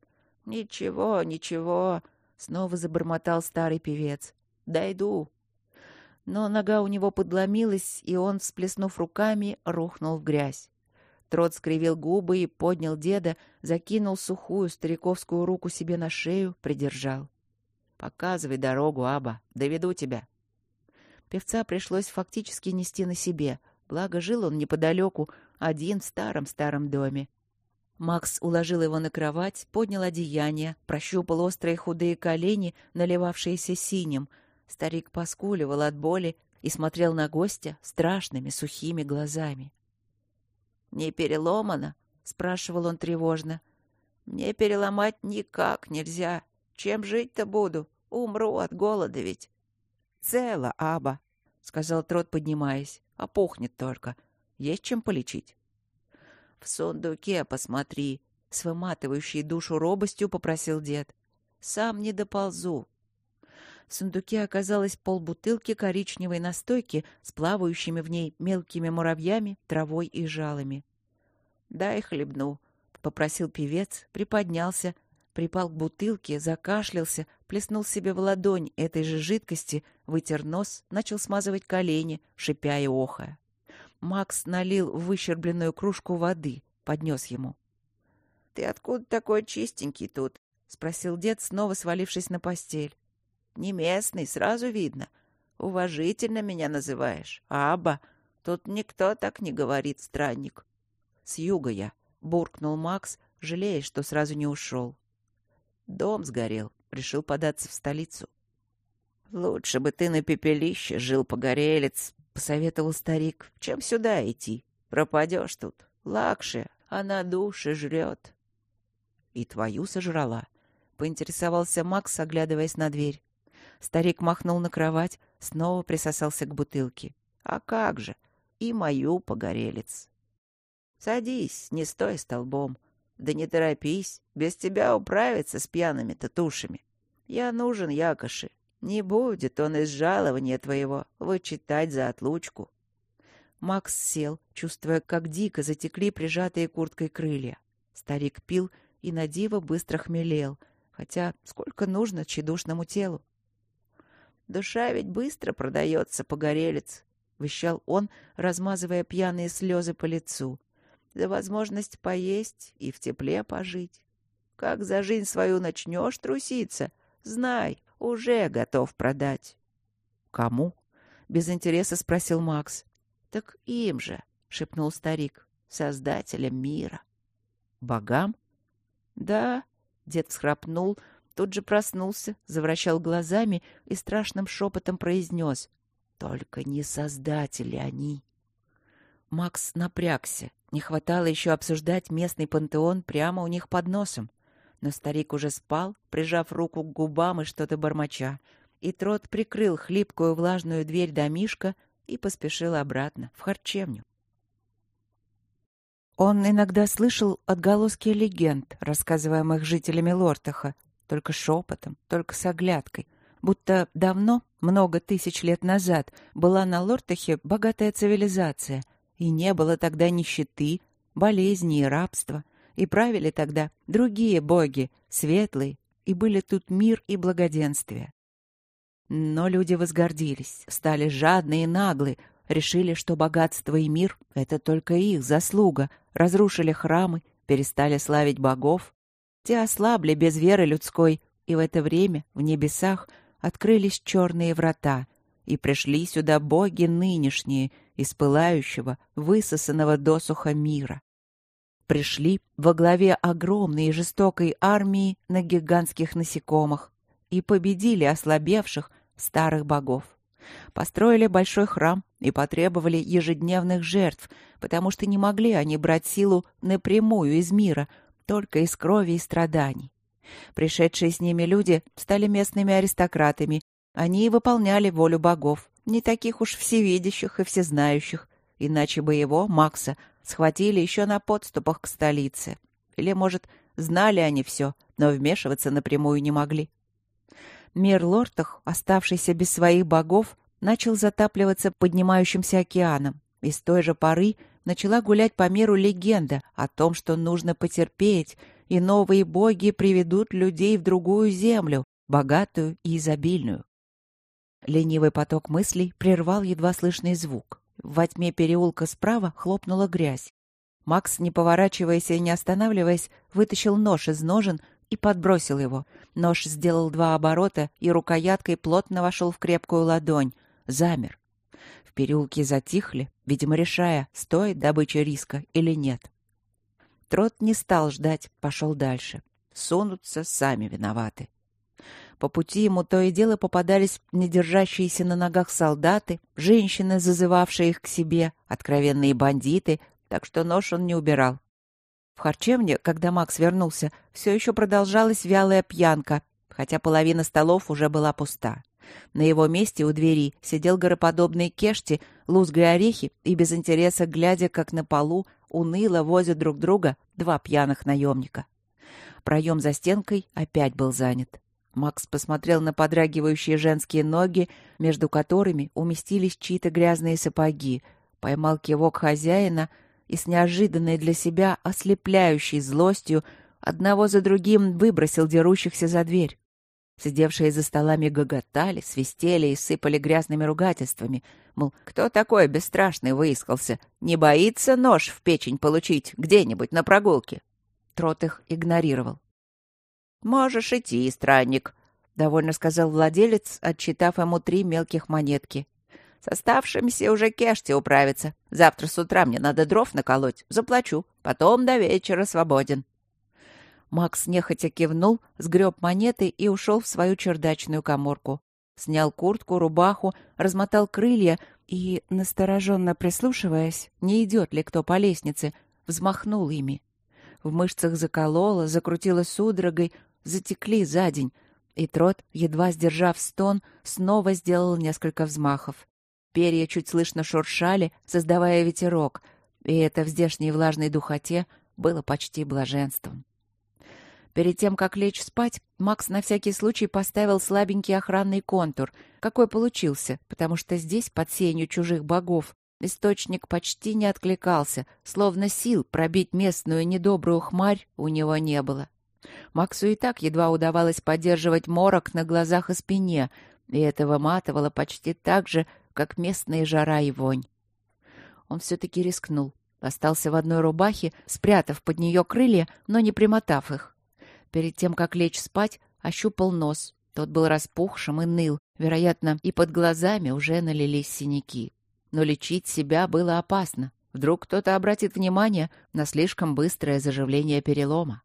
A: «Ничего, ничего», — снова забормотал старый певец. «Дойду». Но нога у него подломилась, и он, всплеснув руками, рухнул в грязь. Трот скривил губы и поднял деда, закинул сухую стариковскую руку себе на шею, придержал. «Показывай дорогу, Аба, доведу тебя». Певца пришлось фактически нести на себе, благо жил он неподалеку, один в старом-старом доме. Макс уложил его на кровать, поднял одеяние, прощупал острые худые колени, наливавшиеся синим. Старик поскуливал от боли и смотрел на гостя страшными сухими глазами. «Не переломано?» — спрашивал он тревожно. «Мне переломать никак нельзя. Чем жить-то буду? Умру от голода ведь». «Цело, Аба», — сказал Трот, поднимаясь. «Опухнет только. Есть чем полечить». «В сундуке посмотри», — с выматывающей душу робостью попросил дед. «Сам не доползу». В сундуке оказалось полбутылки коричневой настойки с плавающими в ней мелкими муравьями, травой и жалами. «Дай хлебну», — попросил певец, приподнялся, припал к бутылке, закашлялся, плеснул себе в ладонь этой же жидкости, вытер нос, начал смазывать колени, шипя и охая. Макс налил в выщербленную кружку воды, поднес ему. «Ты откуда такой чистенький тут?» — спросил дед, снова свалившись на постель. «Не местный, сразу видно. Уважительно меня называешь. Аба, тут никто так не говорит, странник». «С юга я», — буркнул Макс, жалея, что сразу не ушел. «Дом сгорел. Решил податься в столицу». «Лучше бы ты на пепелище жил, погорелец», — посоветовал старик, — «чем сюда идти? Пропадешь тут. Лакши, она души жрет». «И твою сожрала», — поинтересовался Макс, оглядываясь на дверь. Старик махнул на кровать, снова присосался к бутылке. «А как же? И мою, погорелец». «Садись, не стой столбом. Да не торопись, без тебя управиться с пьяными-то тушами. Я нужен Якоши. Не будет он из жалования твоего вычитать за отлучку». Макс сел, чувствуя, как дико затекли прижатые курткой крылья. Старик пил и на диво быстро хмелел, хотя сколько нужно тщедушному телу. «Душа ведь быстро продается, погорелец», — вещал он, размазывая пьяные слезы по лицу. «За возможность поесть и в тепле пожить. Как за жизнь свою начнешь труситься, знай, уже готов продать». «Кому?» — без интереса спросил Макс. «Так им же», — шепнул старик, — «создателям мира». «Богам?» «Да», — дед всхрапнул, тут же проснулся, завращал глазами и страшным шепотом произнес: «Только не создатели они». Макс напрягся. Не хватало еще обсуждать местный пантеон прямо у них под носом. Но старик уже спал, прижав руку к губам и что-то бормоча. и Трот прикрыл хлипкую влажную дверь домишка и поспешил обратно, в харчевню. Он иногда слышал отголоски легенд, рассказываемых жителями Лортаха, только шепотом, только с оглядкой, будто давно, много тысяч лет назад, была на Лортахе богатая цивилизация, и не было тогда нищеты, болезней и рабства, и правили тогда другие боги, светлые, и были тут мир и благоденствие. Но люди возгордились, стали жадны и наглы, решили, что богатство и мир — это только их заслуга, разрушили храмы, перестали славить богов. Те ослабли без веры людской, и в это время в небесах открылись черные врата, и пришли сюда боги нынешние из пылающего, высосанного досуха мира. Пришли во главе огромной и жестокой армии на гигантских насекомых и победили ослабевших старых богов. Построили большой храм и потребовали ежедневных жертв, потому что не могли они брать силу напрямую из мира, только из крови и страданий. Пришедшие с ними люди стали местными аристократами. Они и выполняли волю богов, не таких уж всевидящих и всезнающих, иначе бы его, Макса, схватили еще на подступах к столице. Или, может, знали они все, но вмешиваться напрямую не могли. Мир Лортах, оставшийся без своих богов, начал затапливаться поднимающимся океаном, и с той же поры начала гулять по миру легенда о том, что нужно потерпеть, и новые боги приведут людей в другую землю, богатую и изобильную. Ленивый поток мыслей прервал едва слышный звук. Во тьме переулка справа хлопнула грязь. Макс, не поворачиваясь и не останавливаясь, вытащил нож из ножен и подбросил его. Нож сделал 2 оборота и рукояткой плотно вошел в крепкую ладонь. Замер. В переулке затихли, видимо, решая, стоит добыча риска или нет. Трот не стал ждать, пошел дальше. Сунутся, сами виноваты. По пути ему то и дело попадались не держащиеся на ногах солдаты, женщины, зазывавшие их к себе, откровенные бандиты, так что нож он не убирал. В харчевне, когда Макс вернулся, все еще продолжалась вялая пьянка, хотя половина столов уже была пуста. На его месте у двери сидел гороподобный Кешти, лузгая орехи и без интереса глядя, как на полу уныло возят друг друга 2 пьяных наемника. Проем за стенкой опять был занят. Макс посмотрел на подрагивающие женские ноги, между которыми уместились чьи-то грязные сапоги, поймал кивок хозяина и с неожиданной для себя ослепляющей злостью одного за другим выбросил дерущихся за дверь. Сидевшие за столами гоготали, свистели и сыпали грязными ругательствами. Мол, кто такой бесстрашный выискался? Не боится нож в печень получить где-нибудь на прогулке? Трот их игнорировал. «Можешь идти, странник», — довольно сказал владелец, отчитав ему 3 мелких монетки. «С оставшимися уже Кешти управится. Завтра с утра мне надо дров наколоть. Заплачу. Потом до вечера свободен». Макс нехотя кивнул, сгреб монеты и ушел в свою чердачную каморку. Снял куртку, рубаху, размотал крылья и, настороженно прислушиваясь, не идет ли кто по лестнице, взмахнул ими. В мышцах закололо, закрутило судорогой, затекли за день, и Трот, едва сдержав стон, снова сделал несколько взмахов. Перья чуть слышно шуршали, создавая ветерок, и это в здешней влажной духоте было почти блаженством. Перед тем, как лечь спать, Макс на всякий случай поставил слабенький охранный контур, какой получился, потому что здесь, под сенью чужих богов, источник почти не откликался, словно сил пробить местную недобрую хмарь у него не было. Максу и так едва удавалось поддерживать морок на глазах и спине, и это выматывало почти так же, как местная жара и вонь. Он все-таки рискнул. Остался в одной рубахе, спрятав под нее крылья, но не примотав их. Перед тем, как лечь спать, ощупал нос. Тот был распухшим и ныл. Вероятно, и под глазами уже налились синяки. Но лечить себя было опасно. Вдруг кто-то обратит внимание на слишком быстрое заживление перелома.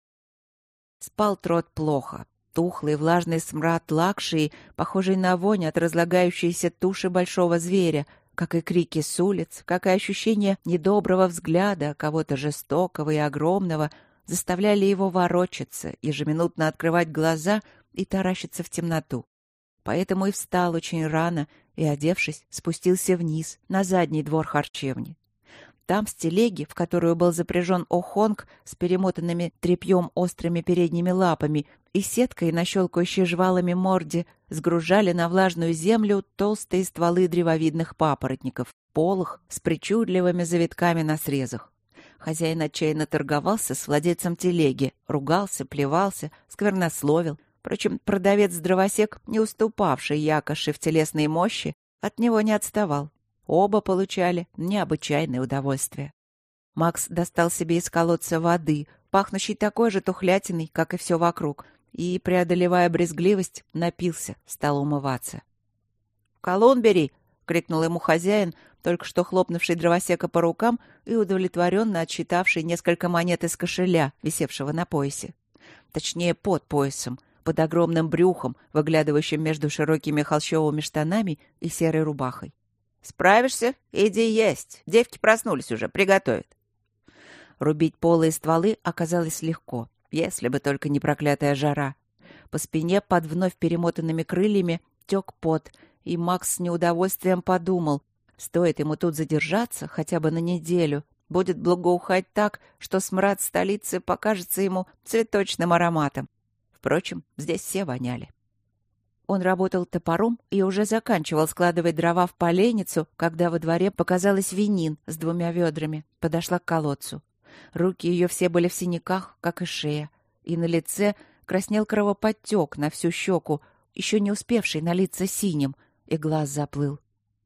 A: Спал Трот плохо. Тухлый влажный смрад лакшии, похожий на вонь от разлагающейся туши большого зверя, как и крики с улиц, как и ощущение недоброго взгляда кого-то жестокого и огромного, заставляли его ворочаться, ежеминутно открывать глаза и таращиться в темноту. Поэтому и встал очень рано и, одевшись, спустился вниз, на задний двор харчевни. Там с телеги, в которую был запряжен охонг с перемотанными тряпьем острыми передними лапами и сеткой на щелкающей жвалами морде, сгружали на влажную землю толстые стволы древовидных папоротников, полых с причудливыми завитками на срезах. Хозяин отчаянно торговался с владельцем телеги, ругался, плевался, сквернословил. Впрочем, продавец-дровосек, не уступавший Якоши в телесной мощи, от него не отставал. Оба получали необычайное удовольствие. Макс достал себе из колодца воды, пахнущей такой же тухлятиной, как и все вокруг, и, преодолевая брезгливость, напился, стал умываться. «Колун бери!» — крикнул ему хозяин, только что хлопнувший дровосека по рукам и удовлетворенно отсчитавший несколько монет из кошеля, висевшего на поясе. Точнее, под поясом, под огромным брюхом, выглядывающим между широкими холщовыми штанами и серой рубахой. «Справишься? Иди есть. Девки проснулись уже, приготовят». Рубить полые стволы оказалось легко, если бы только не проклятая жара. По спине под вновь перемотанными крыльями тек пот, и Макс с неудовольствием подумал, стоит ему тут задержаться хотя бы на неделю, будет благоухать так, что смрад столицы покажется ему цветочным ароматом. Впрочем, здесь все воняли. Он работал топором и уже заканчивал складывать дрова в поленницу, когда во дворе показалась Венин с 2 ведрами, подошла к колодцу. Руки ее все были в синяках, как и шея, и на лице краснел кровоподтек на всю щеку, еще не успевший налиться синим, и глаз заплыл.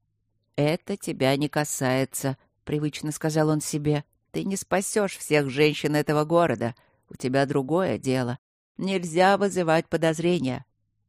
A: «Это тебя не касается», — привычно сказал он себе. «Ты не спасешь всех женщин этого города. У тебя другое дело. Нельзя вызывать подозрения».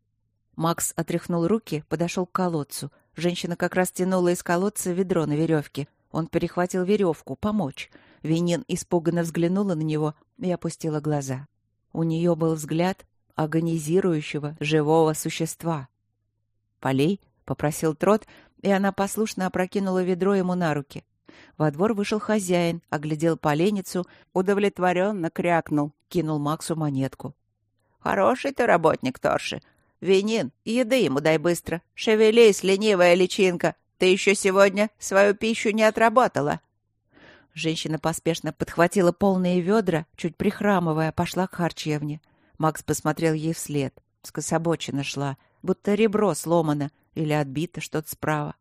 A: Макс отряхнул руки, подошел к колодцу. Женщина как раз тянула из колодца ведро на веревке. Он перехватил веревку, помочь. Венин испуганно взглянула на него и опустила глаза. У нее был взгляд агонизирующего живого существа. «Полей?» — попросил Трот, и она послушно опрокинула ведро ему на руки. Во двор вышел хозяин, оглядел поленницу, удовлетворенно крякнул, кинул Максу монетку. «Хороший ты работник, Торши. Венин, еды ему дай быстро. Шевелись, ленивая личинка. Ты еще сегодня свою пищу не отработала». Женщина поспешно подхватила полные ведра, чуть прихрамывая, пошла к харчевне. Макс посмотрел ей вслед. Скособоченно шла, будто ребро сломано или отбито что-то справа.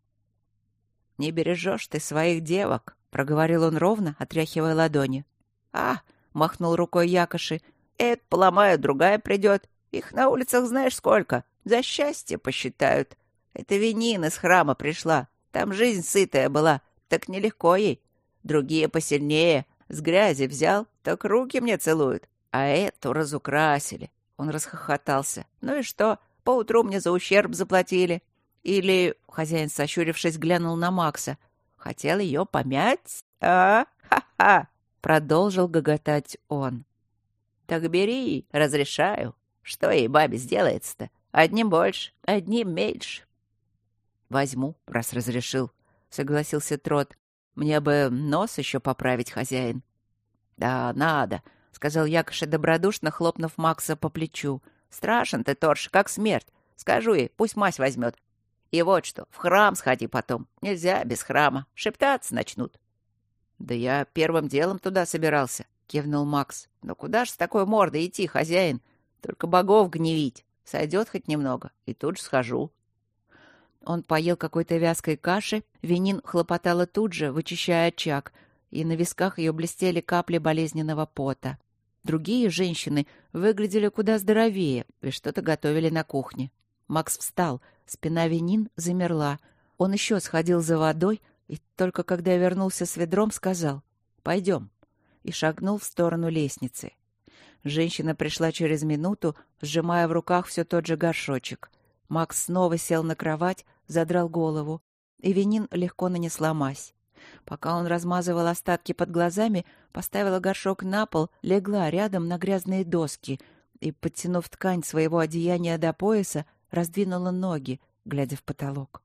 A: «Не бережешь ты своих девок», — проговорил он ровно, отряхивая ладони. «А!» — махнул рукой Якоши. «Это поломаю, другая придет. Их на улицах знаешь сколько. За счастье посчитают. Это Венин из храма пришла. Там жизнь сытая была. Так нелегко ей. Другие посильнее. С грязи взял, так руки мне целуют. А эту разукрасили». Он расхохотался. «Ну и что? Поутру мне за ущерб заплатили. Или...» — хозяин, сощурившись, глянул на Макса. «Хотел ее помять? А? Ха-ха!» — продолжил гоготать он. «Так бери, разрешаю. Что ей бабе сделается-то? Одним больше, одним меньше». «Возьму, раз разрешил», — согласился Трот. «Мне бы нос еще поправить, хозяин». «Да, надо», — сказал Якоша добродушно, хлопнув Макса по плечу. «Страшен ты, Торш, как смерть. Скажу ей, пусть мазь возьмет. И вот что, в храм сходи потом. Нельзя без храма. Шептаться начнут». «Да я первым делом туда собирался», — кивнул Макс. «Но куда ж с такой мордой идти, хозяин? Только богов гневить. Сойдет хоть немного, и тут же схожу». Он поел какой-то вязкой каши, Венин хлопотала тут же, вычищая очаг, и на висках ее блестели капли болезненного пота. Другие женщины выглядели куда здоровее и что-то готовили на кухне. Макс встал, спина Венин замерла. Он еще сходил за водой, и только когда я вернулся с ведром, сказал «Пойдем», и шагнул в сторону лестницы. Женщина пришла через минуту, сжимая в руках все тот же горшочек. Макс снова сел на кровать, задрал голову, и Венин легко нанесла мазь. Пока он размазывал остатки под глазами, поставила горшок на пол, легла рядом на грязные доски и, подтянув ткань своего одеяния до пояса, раздвинула ноги, глядя в потолок.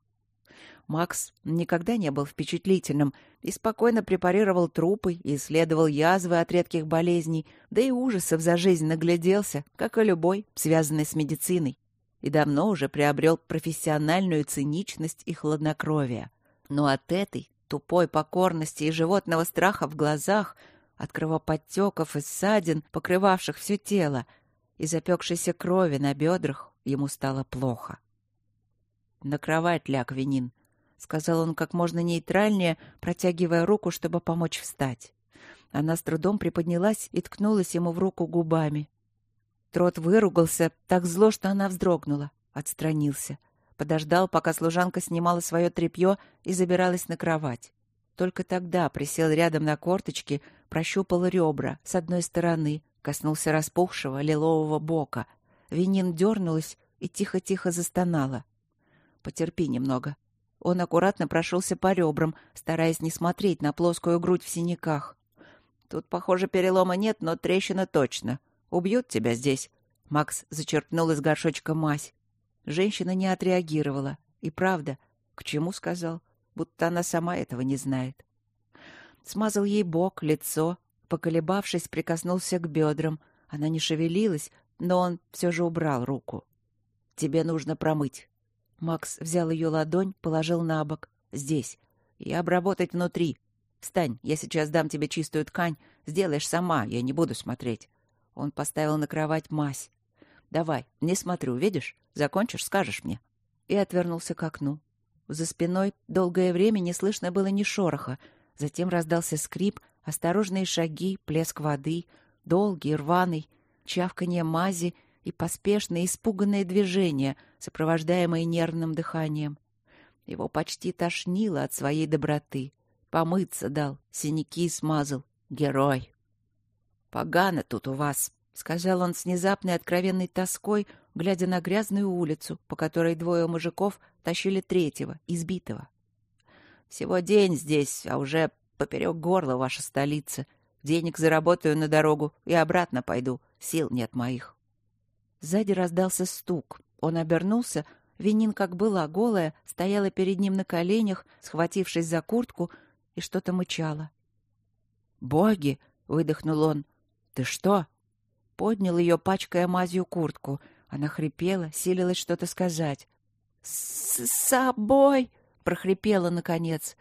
A: Макс никогда не был впечатлительным и спокойно препарировал трупы и исследовал язвы от редких болезней, да и ужасов за жизнь нагляделся, как и любой, связанный с медициной. и давно уже приобрел профессиональную циничность и хладнокровие. Но от этой тупой покорности и животного страха в глазах, от кровоподтеков и ссадин, покрывавших все тело, и запекшейся крови на бедрах, ему стало плохо. «На кровать ляг, Венин», — сказал он как можно нейтральнее, протягивая руку, чтобы помочь встать. Она с трудом приподнялась и ткнулась ему в руку губами. Трот выругался так зло, что она вздрогнула, отстранился. Подождал, пока служанка снимала свое тряпье и забиралась на кровать. Только тогда присел рядом на корточки, прощупал ребра с одной стороны, коснулся распухшего лилового бока. Венин дернулась и тихо-тихо застонала. «Потерпи немного». Он аккуратно прошелся по ребрам, стараясь не смотреть на плоскую грудь в синяках. «Тут, похоже, перелома нет, но трещина точно. Убьют тебя здесь». Макс зачерпнул из горшочка мазь. Женщина не отреагировала. И правда, к чему сказал? Будто она сама этого не знает. Смазал ей бок, лицо. Поколебавшись, прикоснулся к бедрам. Она не шевелилась, но он все же убрал руку. «Тебе нужно промыть». Макс взял ее ладонь, положил на бок. «Здесь. И обработать внутри. Встань, я сейчас дам тебе чистую ткань. Сделаешь сама, я не буду смотреть». Он поставил на кровать мазь. «Давай, не смотрю, видишь? Закончишь, скажешь мне». И отвернулся к окну. За спиной долгое время не слышно было ни шороха. Затем раздался скрип, осторожные шаги, плеск воды, долгий, рваный, чавканье мази и поспешные, испуганные движения, сопровождаемые нервным дыханием. Его почти тошнило от своей доброты. Помыться дал, синяки смазал. Герой. «Погано тут у вас», — сказал он с внезапной откровенной тоской, глядя на грязную улицу, по которой двое мужиков тащили третьего, избитого. «Всего день здесь, а уже поперек горла ваша столица. Денег заработаю на дорогу и обратно пойду. Сил нет моих». Сзади раздался стук. Он обернулся. Венин, как была голая, стояла перед ним на коленях, схватившись за куртку, и что-то мычала. «Боги!» — выдохнул он. «Ты что?» Поднял ее, пачкая мазью куртку. Она хрипела, силилась что-то сказать. «С собой!» — прохрипела наконец.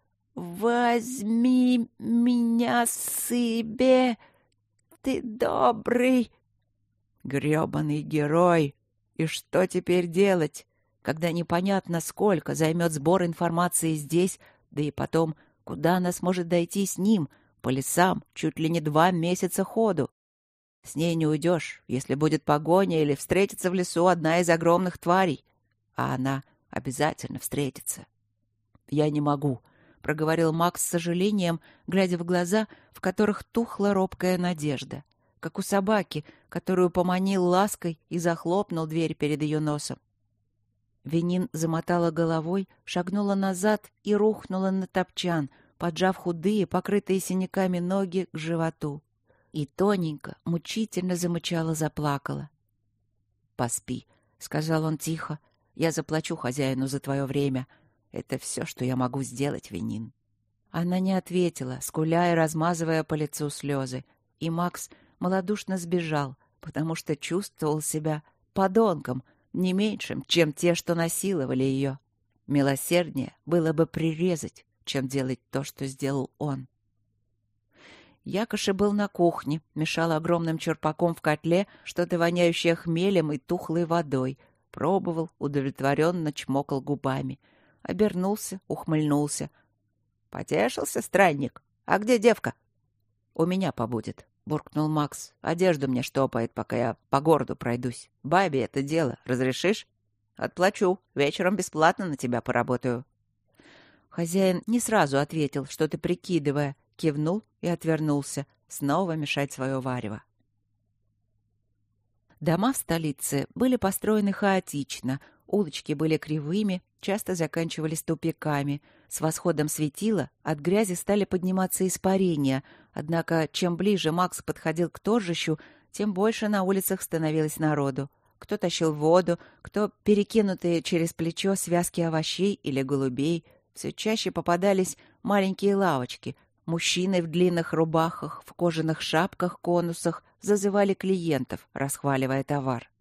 A: «Возьми меня себе! Ты добрый!» Грёбаный герой! И что теперь делать, когда непонятно, сколько займет сбор информации здесь, да и потом, куда она сможет дойти с ним, по лесам, чуть ли не 2 месяца ходу? С ней не уйдешь, если будет погоня или встретится в лесу одна из огромных тварей. А она обязательно встретится. «Я не могу», — проговорил Макс с сожалением, глядя в глаза, в которых тухла робкая надежда, как у собаки, которую поманил лаской и захлопнул дверь перед ее носом. Венин замотала головой, шагнула назад и рухнула на топчан, поджав худые, покрытые синяками ноги к животу. И тоненько, мучительно замычала, заплакала. «Поспи», — сказал он тихо. «Я заплачу хозяину за твое время. Это все, что я могу сделать, Венин». Она не ответила, скуля и размазывая по лицу слезы. И Макс малодушно сбежал, потому что чувствовал себя подонком, не меньшим, чем те, что насиловали ее. Милосерднее было бы прирезать, чем делать то, что сделал он. Якоши был на кухне, мешал огромным черпаком в котле что-то воняющее хмелем и тухлой водой. Пробовал, удовлетворенно чмокал губами. Обернулся, ухмыльнулся. «Потешился, странник? А где девка?» «У меня побудет», — буркнул Макс. «Одежду мне штопает, пока я по городу пройдусь. Бабе это дело. Разрешишь?» «Отплачу. Вечером бесплатно на тебя поработаю». Хозяин не сразу ответил, что-то прикидывая, кивнул и отвернулся, снова мешать свое варево. Дома в столице были построены хаотично, улочки были кривыми, часто заканчивались тупиками. С восходом светила от грязи стали подниматься испарения, однако чем ближе Макс подходил к торжищу, тем больше на улицах становилось народу. Кто тащил воду, кто перекинутые через плечо связки овощей или голубей. Все чаще попадались маленькие лавочки. Мужчины в длинных рубахах, в кожаных шапках-конусах зазывали клиентов, расхваливая товар.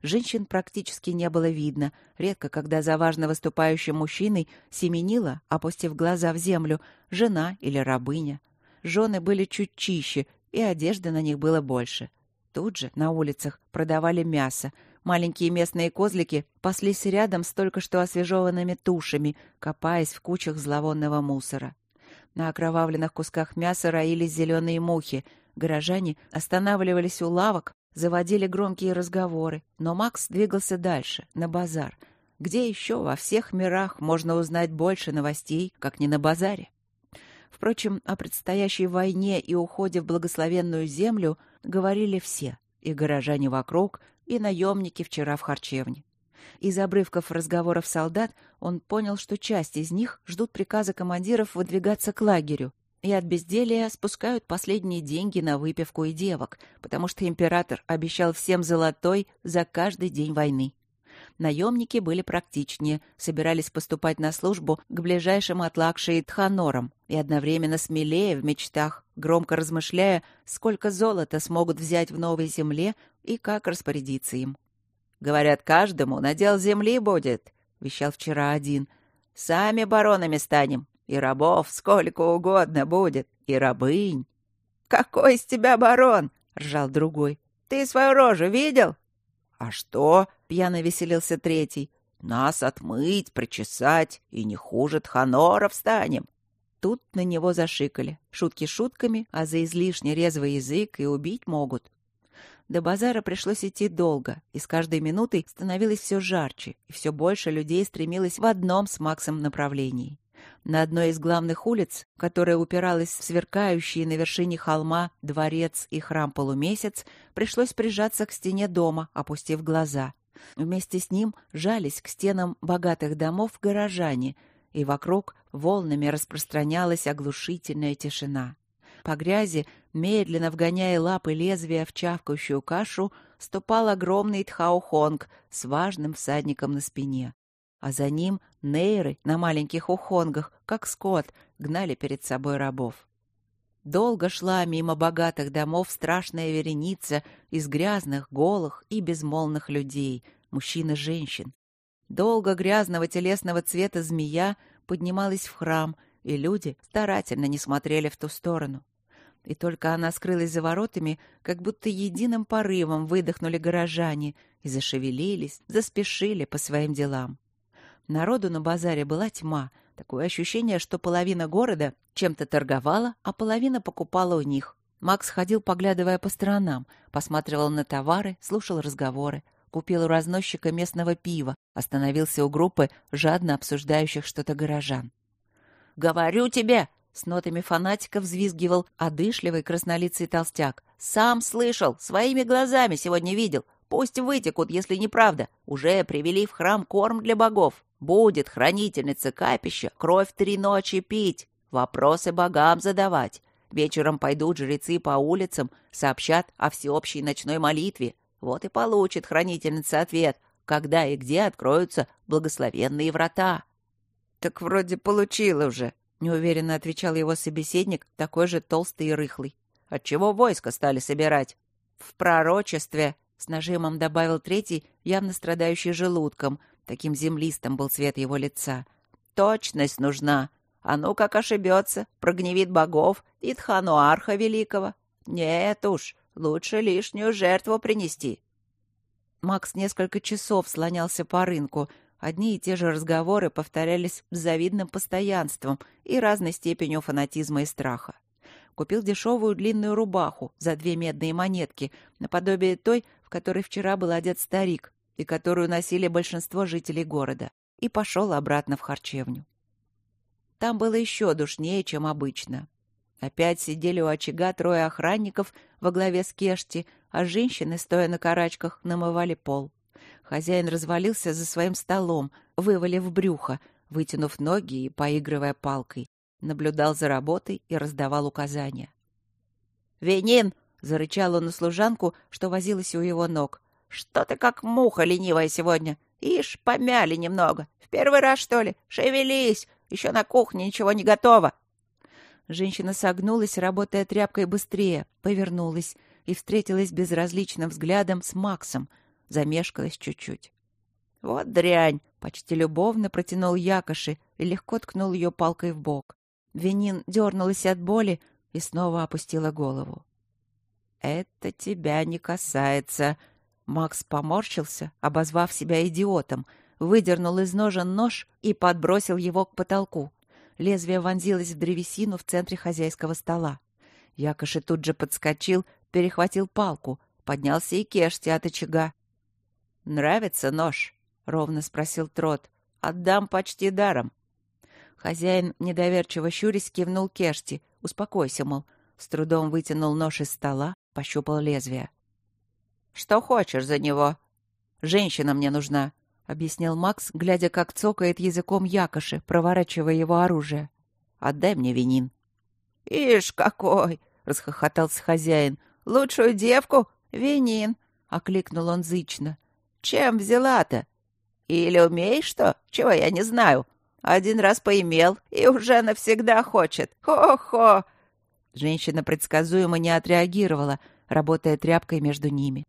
A: Женщин практически не было видно. Редко, когда за важно выступающим мужчиной семенила, опустив глаза в землю, жена или рабыня. Жены были чуть чище, и одежды на них было больше. Тут же, на улицах, продавали мясо. Маленькие местные козлики паслись рядом с только что освежеванными тушами, копаясь в кучах зловонного мусора. На окровавленных кусках мяса роились зеленые мухи. Горожане останавливались у лавок, заводили громкие разговоры. Но Макс двигался дальше, на базар. Где еще во всех мирах можно узнать больше новостей, как не на базаре? Впрочем, о предстоящей войне и уходе в благословенную землю говорили все. И горожане вокруг, и наемники вчера в харчевне. Из обрывков разговоров солдат он понял, что часть из них ждут приказа командиров выдвигаться к лагерю и от безделья спускают последние деньги на выпивку и девок, потому что император обещал всем золотой за каждый день войны. Наемники были практичнее, собирались поступать на службу к ближайшим от Лакши и Тханорам и одновременно смелее в мечтах, громко размышляя, сколько золота смогут взять в новой земле и как распорядиться им. «Говорят, каждому надел земли будет», — вещал вчера один. «Сами баронами станем, и рабов сколько угодно будет, и рабынь». «Какой из тебя барон?» — ржал другой. «Ты свою рожу видел?» «А что?» — пьяно веселился третий. «Нас отмыть, причесать, и не хуже тханоров станем». Тут на него зашикали. Шутки шутками, а за излишне резвый язык и убить могут. До базара пришлось идти долго, и с каждой минутой становилось все жарче, и все больше людей стремилось в одном с Максом направлении. На одной из главных улиц, которая упиралась в сверкающие на вершине холма дворец и храм Полумесяц, пришлось прижаться к стене дома, опустив глаза. Вместе с ним жались к стенам богатых домов горожане, и вокруг волнами распространялась оглушительная тишина. По грязи, медленно вгоняя лапы лезвия в чавкающую кашу, ступал огромный Тхаухонг с важным всадником на спине. А за ним нейры на маленьких ухонгах, как скот, гнали перед собой рабов. Долго шла мимо богатых домов страшная вереница из грязных, голых и безмолвных людей, мужчин и женщин. Долго грязного телесного цвета змея поднималась в храм, и люди старательно не смотрели в ту сторону. И только она скрылась за воротами, как будто единым порывом выдохнули горожане и зашевелились, заспешили по своим делам. Народу на базаре была тьма, такое ощущение, что половина города чем-то торговала, а половина покупала у них. Макс ходил, поглядывая по сторонам, посматривал на товары, слушал разговоры, купил у разносчика местного пива, остановился у группы жадно обсуждающих что-то горожан. «Говорю тебе!» — с нотами фанатика взвизгивал одышливый краснолицый толстяк. «Сам слышал, своими глазами сегодня видел. Пусть вытекут, если неправда. Уже привели в храм корм для богов. Будет хранительница капища кровь 3 ночи пить, вопросы богам задавать. Вечером пойдут жрецы по улицам, сообщат о всеобщей ночной молитве. Вот и получит хранительница ответ, когда и где откроются благословенные врата». «Так вроде получила уже», — неуверенно отвечал его собеседник, такой же толстый и рыхлый. «Отчего войско стали собирать?» «В пророчестве», — с нажимом добавил третий, явно страдающий желудком. Таким землистым был цвет его лица. «Точность нужна. А ну как ошибется, прогневит богов и Тхануарха Великого. Нет уж, лучше лишнюю жертву принести». Макс несколько часов слонялся по рынку. Одни и те же разговоры повторялись с завидным постоянством и разной степенью фанатизма и страха. Купил дешевую длинную рубаху за 2 медные монетки, наподобие той, в которой вчера был одет старик, и которую носили большинство жителей города, и пошел обратно в харчевню. Там было еще душнее, чем обычно. Опять сидели у очага 3 охранников во главе с Кешти, а женщины, стоя на карачках, намывали пол. Хозяин развалился за своим столом, вывалив брюхо, вытянув ноги и поигрывая палкой. Наблюдал за работой и раздавал указания. «Венин!» — зарычал он на служанку, что возилась у его ног. «Что ты как муха ленивая сегодня? Ишь, помяли немного. В первый раз, что ли? Шевелись! Еще на кухне ничего не готово!» Женщина согнулась, работая тряпкой быстрее, повернулась и встретилась безразличным взглядом с Максом. замешкалась чуть-чуть. «Вот дрянь!» — почти любовно протянул Якоши и легко ткнул ее палкой в бок. Венин дернулась от боли и снова опустила голову. «Это тебя не касается». Макс поморщился, обозвав себя идиотом, выдернул из ножен нож и подбросил его к потолку. Лезвие вонзилось в древесину в центре хозяйского стола. Якоши тут же подскочил, перехватил палку, поднялся и Кешти от очага. «Нравится нож?» — ровно спросил Трот. «Отдам почти даром». Хозяин, недоверчиво щурясь, кивнул Кешти. «Успокойся, мол». С трудом вытянул нож из стола, пощупал лезвие. «Что хочешь за него?» «Женщина мне нужна», — объяснил Макс, глядя, как цокает языком Якоши, проворачивая его оружие. «Отдай мне Венин». «Ишь какой!» — расхохотался хозяин. «Лучшую девку? Венин!» — окликнул он зычно. «Чем взяла-то? Или умеешь что? Чего я не знаю? Один раз поимел и уже навсегда хочет. Хо-хо!» Женщина предсказуемо не отреагировала, работая тряпкой между ними.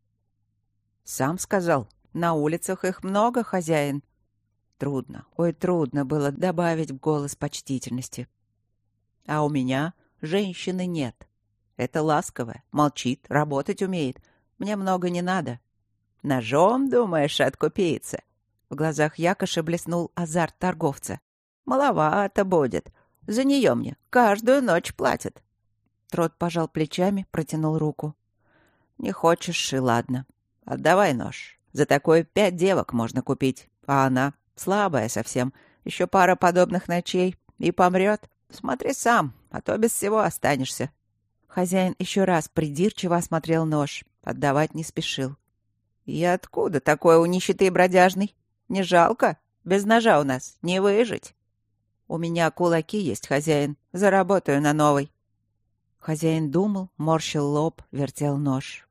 A: «Сам сказал, на улицах их много, хозяин». Трудно, ой, трудно было добавить в голос почтительности. «А у меня женщины нет. Это ласковая, молчит, работать умеет. Мне много не надо». «Ножом, думаешь, откупиться?» В глазах Якоши блеснул азарт торговца. «Маловато будет. За нее мне каждую ночь платят». Трот пожал плечами, протянул руку. «Не хочешь, и ладно. Отдавай нож. За такое 5 девок можно купить. А она слабая совсем. Еще пара подобных ночей и помрет. Смотри сам, а то без всего останешься». Хозяин еще раз придирчиво осмотрел нож. Отдавать не спешил. «И откуда такой у нищеты бродяжный? Не жалко? Без ножа у нас не выжить». «У меня кулаки есть, хозяин. Заработаю на новой». Хозяин думал, морщил лоб, вертел нож.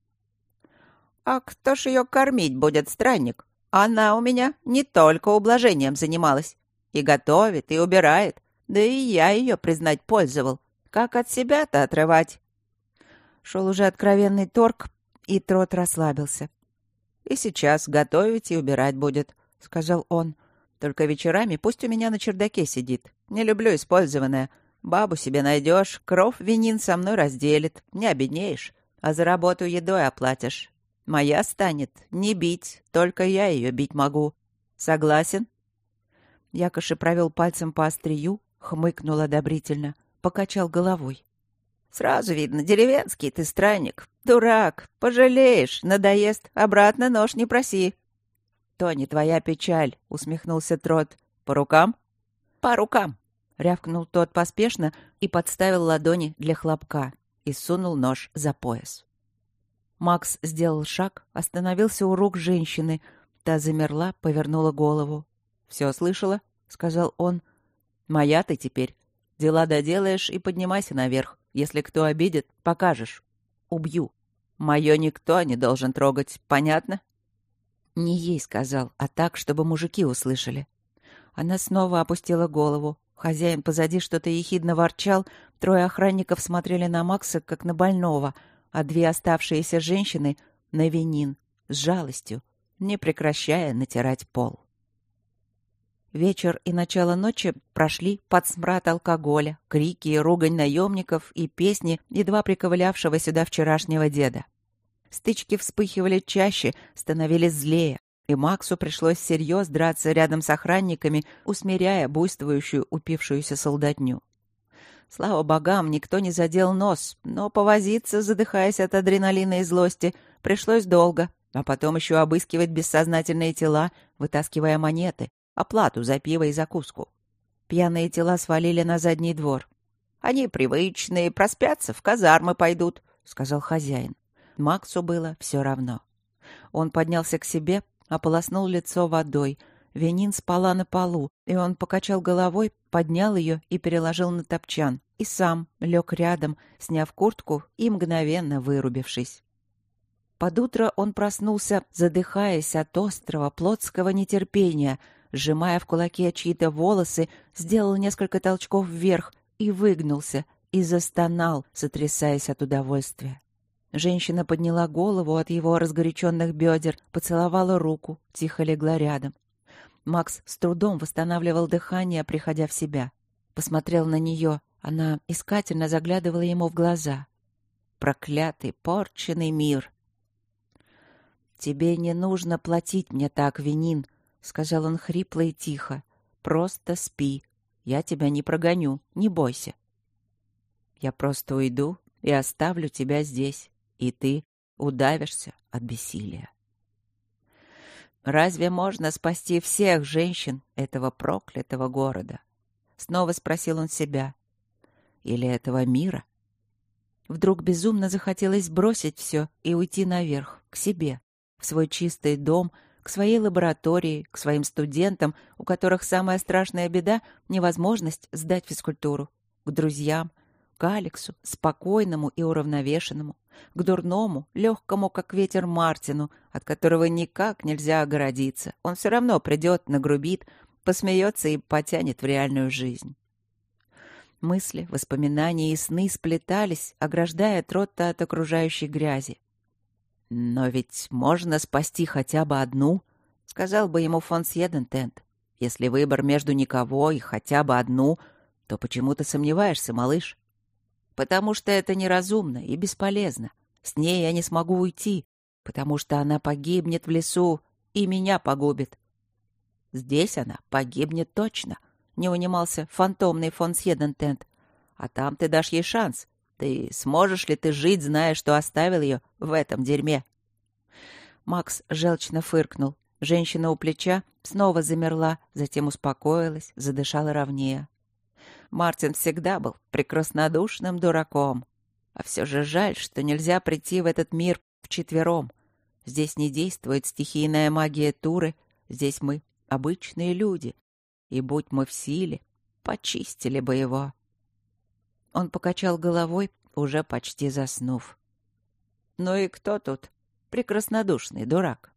A: «А кто ж ее кормить будет, странник? Она у меня не только ублажением занималась. И готовит, и убирает. Да и я ее, признать, пользовал. Как от себя-то отрывать?» Шел уже откровенный торг, и Трот расслабился. «И сейчас готовить и убирать будет», — сказал он. «Только вечерами пусть у меня на чердаке сидит. Не люблю использованное. Бабу себе найдешь, кров Венин со мной разделит, не обеднеешь, а за работу едой оплатишь. Моя станет, не бить, только я ее бить могу. Согласен?» Якоши провел пальцем по острию, хмыкнул одобрительно, покачал головой. «Сразу видно, деревенский ты странник. Дурак, пожалеешь, надоест, обратно нож не проси». «То не твоя печаль», — усмехнулся Трот. «По рукам?» «По рукам», — рявкнул тот поспешно и подставил ладони для хлопка и сунул нож за пояс. Макс сделал шаг, остановился у рук женщины. Та замерла, повернула голову. «Все слышала?» — сказал он. «Моя ты теперь. Дела доделаешь и поднимайся наверх. Если кто обидит, покажешь. Убью. Мое никто не должен трогать. Понятно?» Не ей сказал, а так, чтобы мужики услышали. Она снова опустила голову. Хозяин позади что-то ехидно ворчал. 3 охранников смотрели на Макса, как на больного, а 2 оставшиеся женщины — на Венин, с жалостью, не прекращая натирать пол. Вечер и начало ночи прошли под смрад алкоголя, крики и ругань наемников и песни едва приковылявшего сюда вчерашнего деда. Стычки вспыхивали чаще, становились злее, и Максу пришлось всерьез драться рядом с охранниками, усмиряя буйствующую, упившуюся солдатню. Слава богам, никто не задел нос, но повозиться, задыхаясь от адреналина и злости, пришлось долго, а потом еще обыскивать бессознательные тела, вытаскивая монеты, оплату за пиво и закуску. Пьяные тела свалили на задний двор. «Они привычные, проспятся, в казармы пойдут», — сказал хозяин. Максу было все равно. Он поднялся к себе, ополоснул лицо водой. Венин спала на полу, и он покачал головой, поднял ее и переложил на топчан. И сам лег рядом, сняв куртку и мгновенно вырубившись. Под утро он проснулся, задыхаясь от острого плотского нетерпения, сжимая в кулаке чьи-то волосы, сделал несколько толчков вверх и выгнулся, и застонал, сотрясаясь от удовольствия. Женщина подняла голову от его разгоряченных бедер, поцеловала руку, тихо легла рядом. Макс с трудом восстанавливал дыхание, приходя в себя. Посмотрел на нее. Она искательно заглядывала ему в глаза. Проклятый, порченный мир. «Тебе не нужно платить мне так, Винин», — сказал он хрипло и тихо. «Просто спи. Я тебя не прогоню, не бойся. Я просто уйду и оставлю тебя здесь, и ты удавишься от бессилия». «Разве можно спасти всех женщин этого проклятого города?» Снова спросил он себя. «Или этого мира?» Вдруг безумно захотелось бросить все и уйти наверх, к себе, в свой чистый дом, к своей лаборатории, к своим студентам, у которых самая страшная беда — невозможность сдать физкультуру, к друзьям, к Алексу, спокойному и уравновешенному, к дурному, легкому, как ветер, Мартину, от которого никак нельзя огородиться. Он все равно придет, нагрубит, посмеется и потянет в реальную жизнь. Мысли, воспоминания и сны сплетались, ограждая Тротта от окружающей грязи. «Но ведь можно спасти хотя бы одну», — сказал бы ему фон Сьедентент. «Если выбор между никого и хотя бы одну, то почему ты сомневаешься, малыш?» «Потому что это неразумно и бесполезно. С ней я не смогу уйти, потому что она погибнет в лесу и меня погубит». «Здесь она погибнет точно», — не унимался фантомный фон Сьедентент. «А там ты дашь ей шанс. Ты сможешь ли ты жить, зная, что оставил ее в этом дерьме?» Макс желчно фыркнул. Женщина у плеча снова замерла, затем успокоилась, задышала ровнее. Мартин всегда был прекраснодушным дураком. А все же жаль, что нельзя прийти в этот мир вчетвером. Здесь не действует стихийная магия Туры, здесь мы обычные люди. И будь мы в силе, почистили бы его. Он покачал головой, уже почти заснув. «Ну и кто тут прекраснодушный дурак?»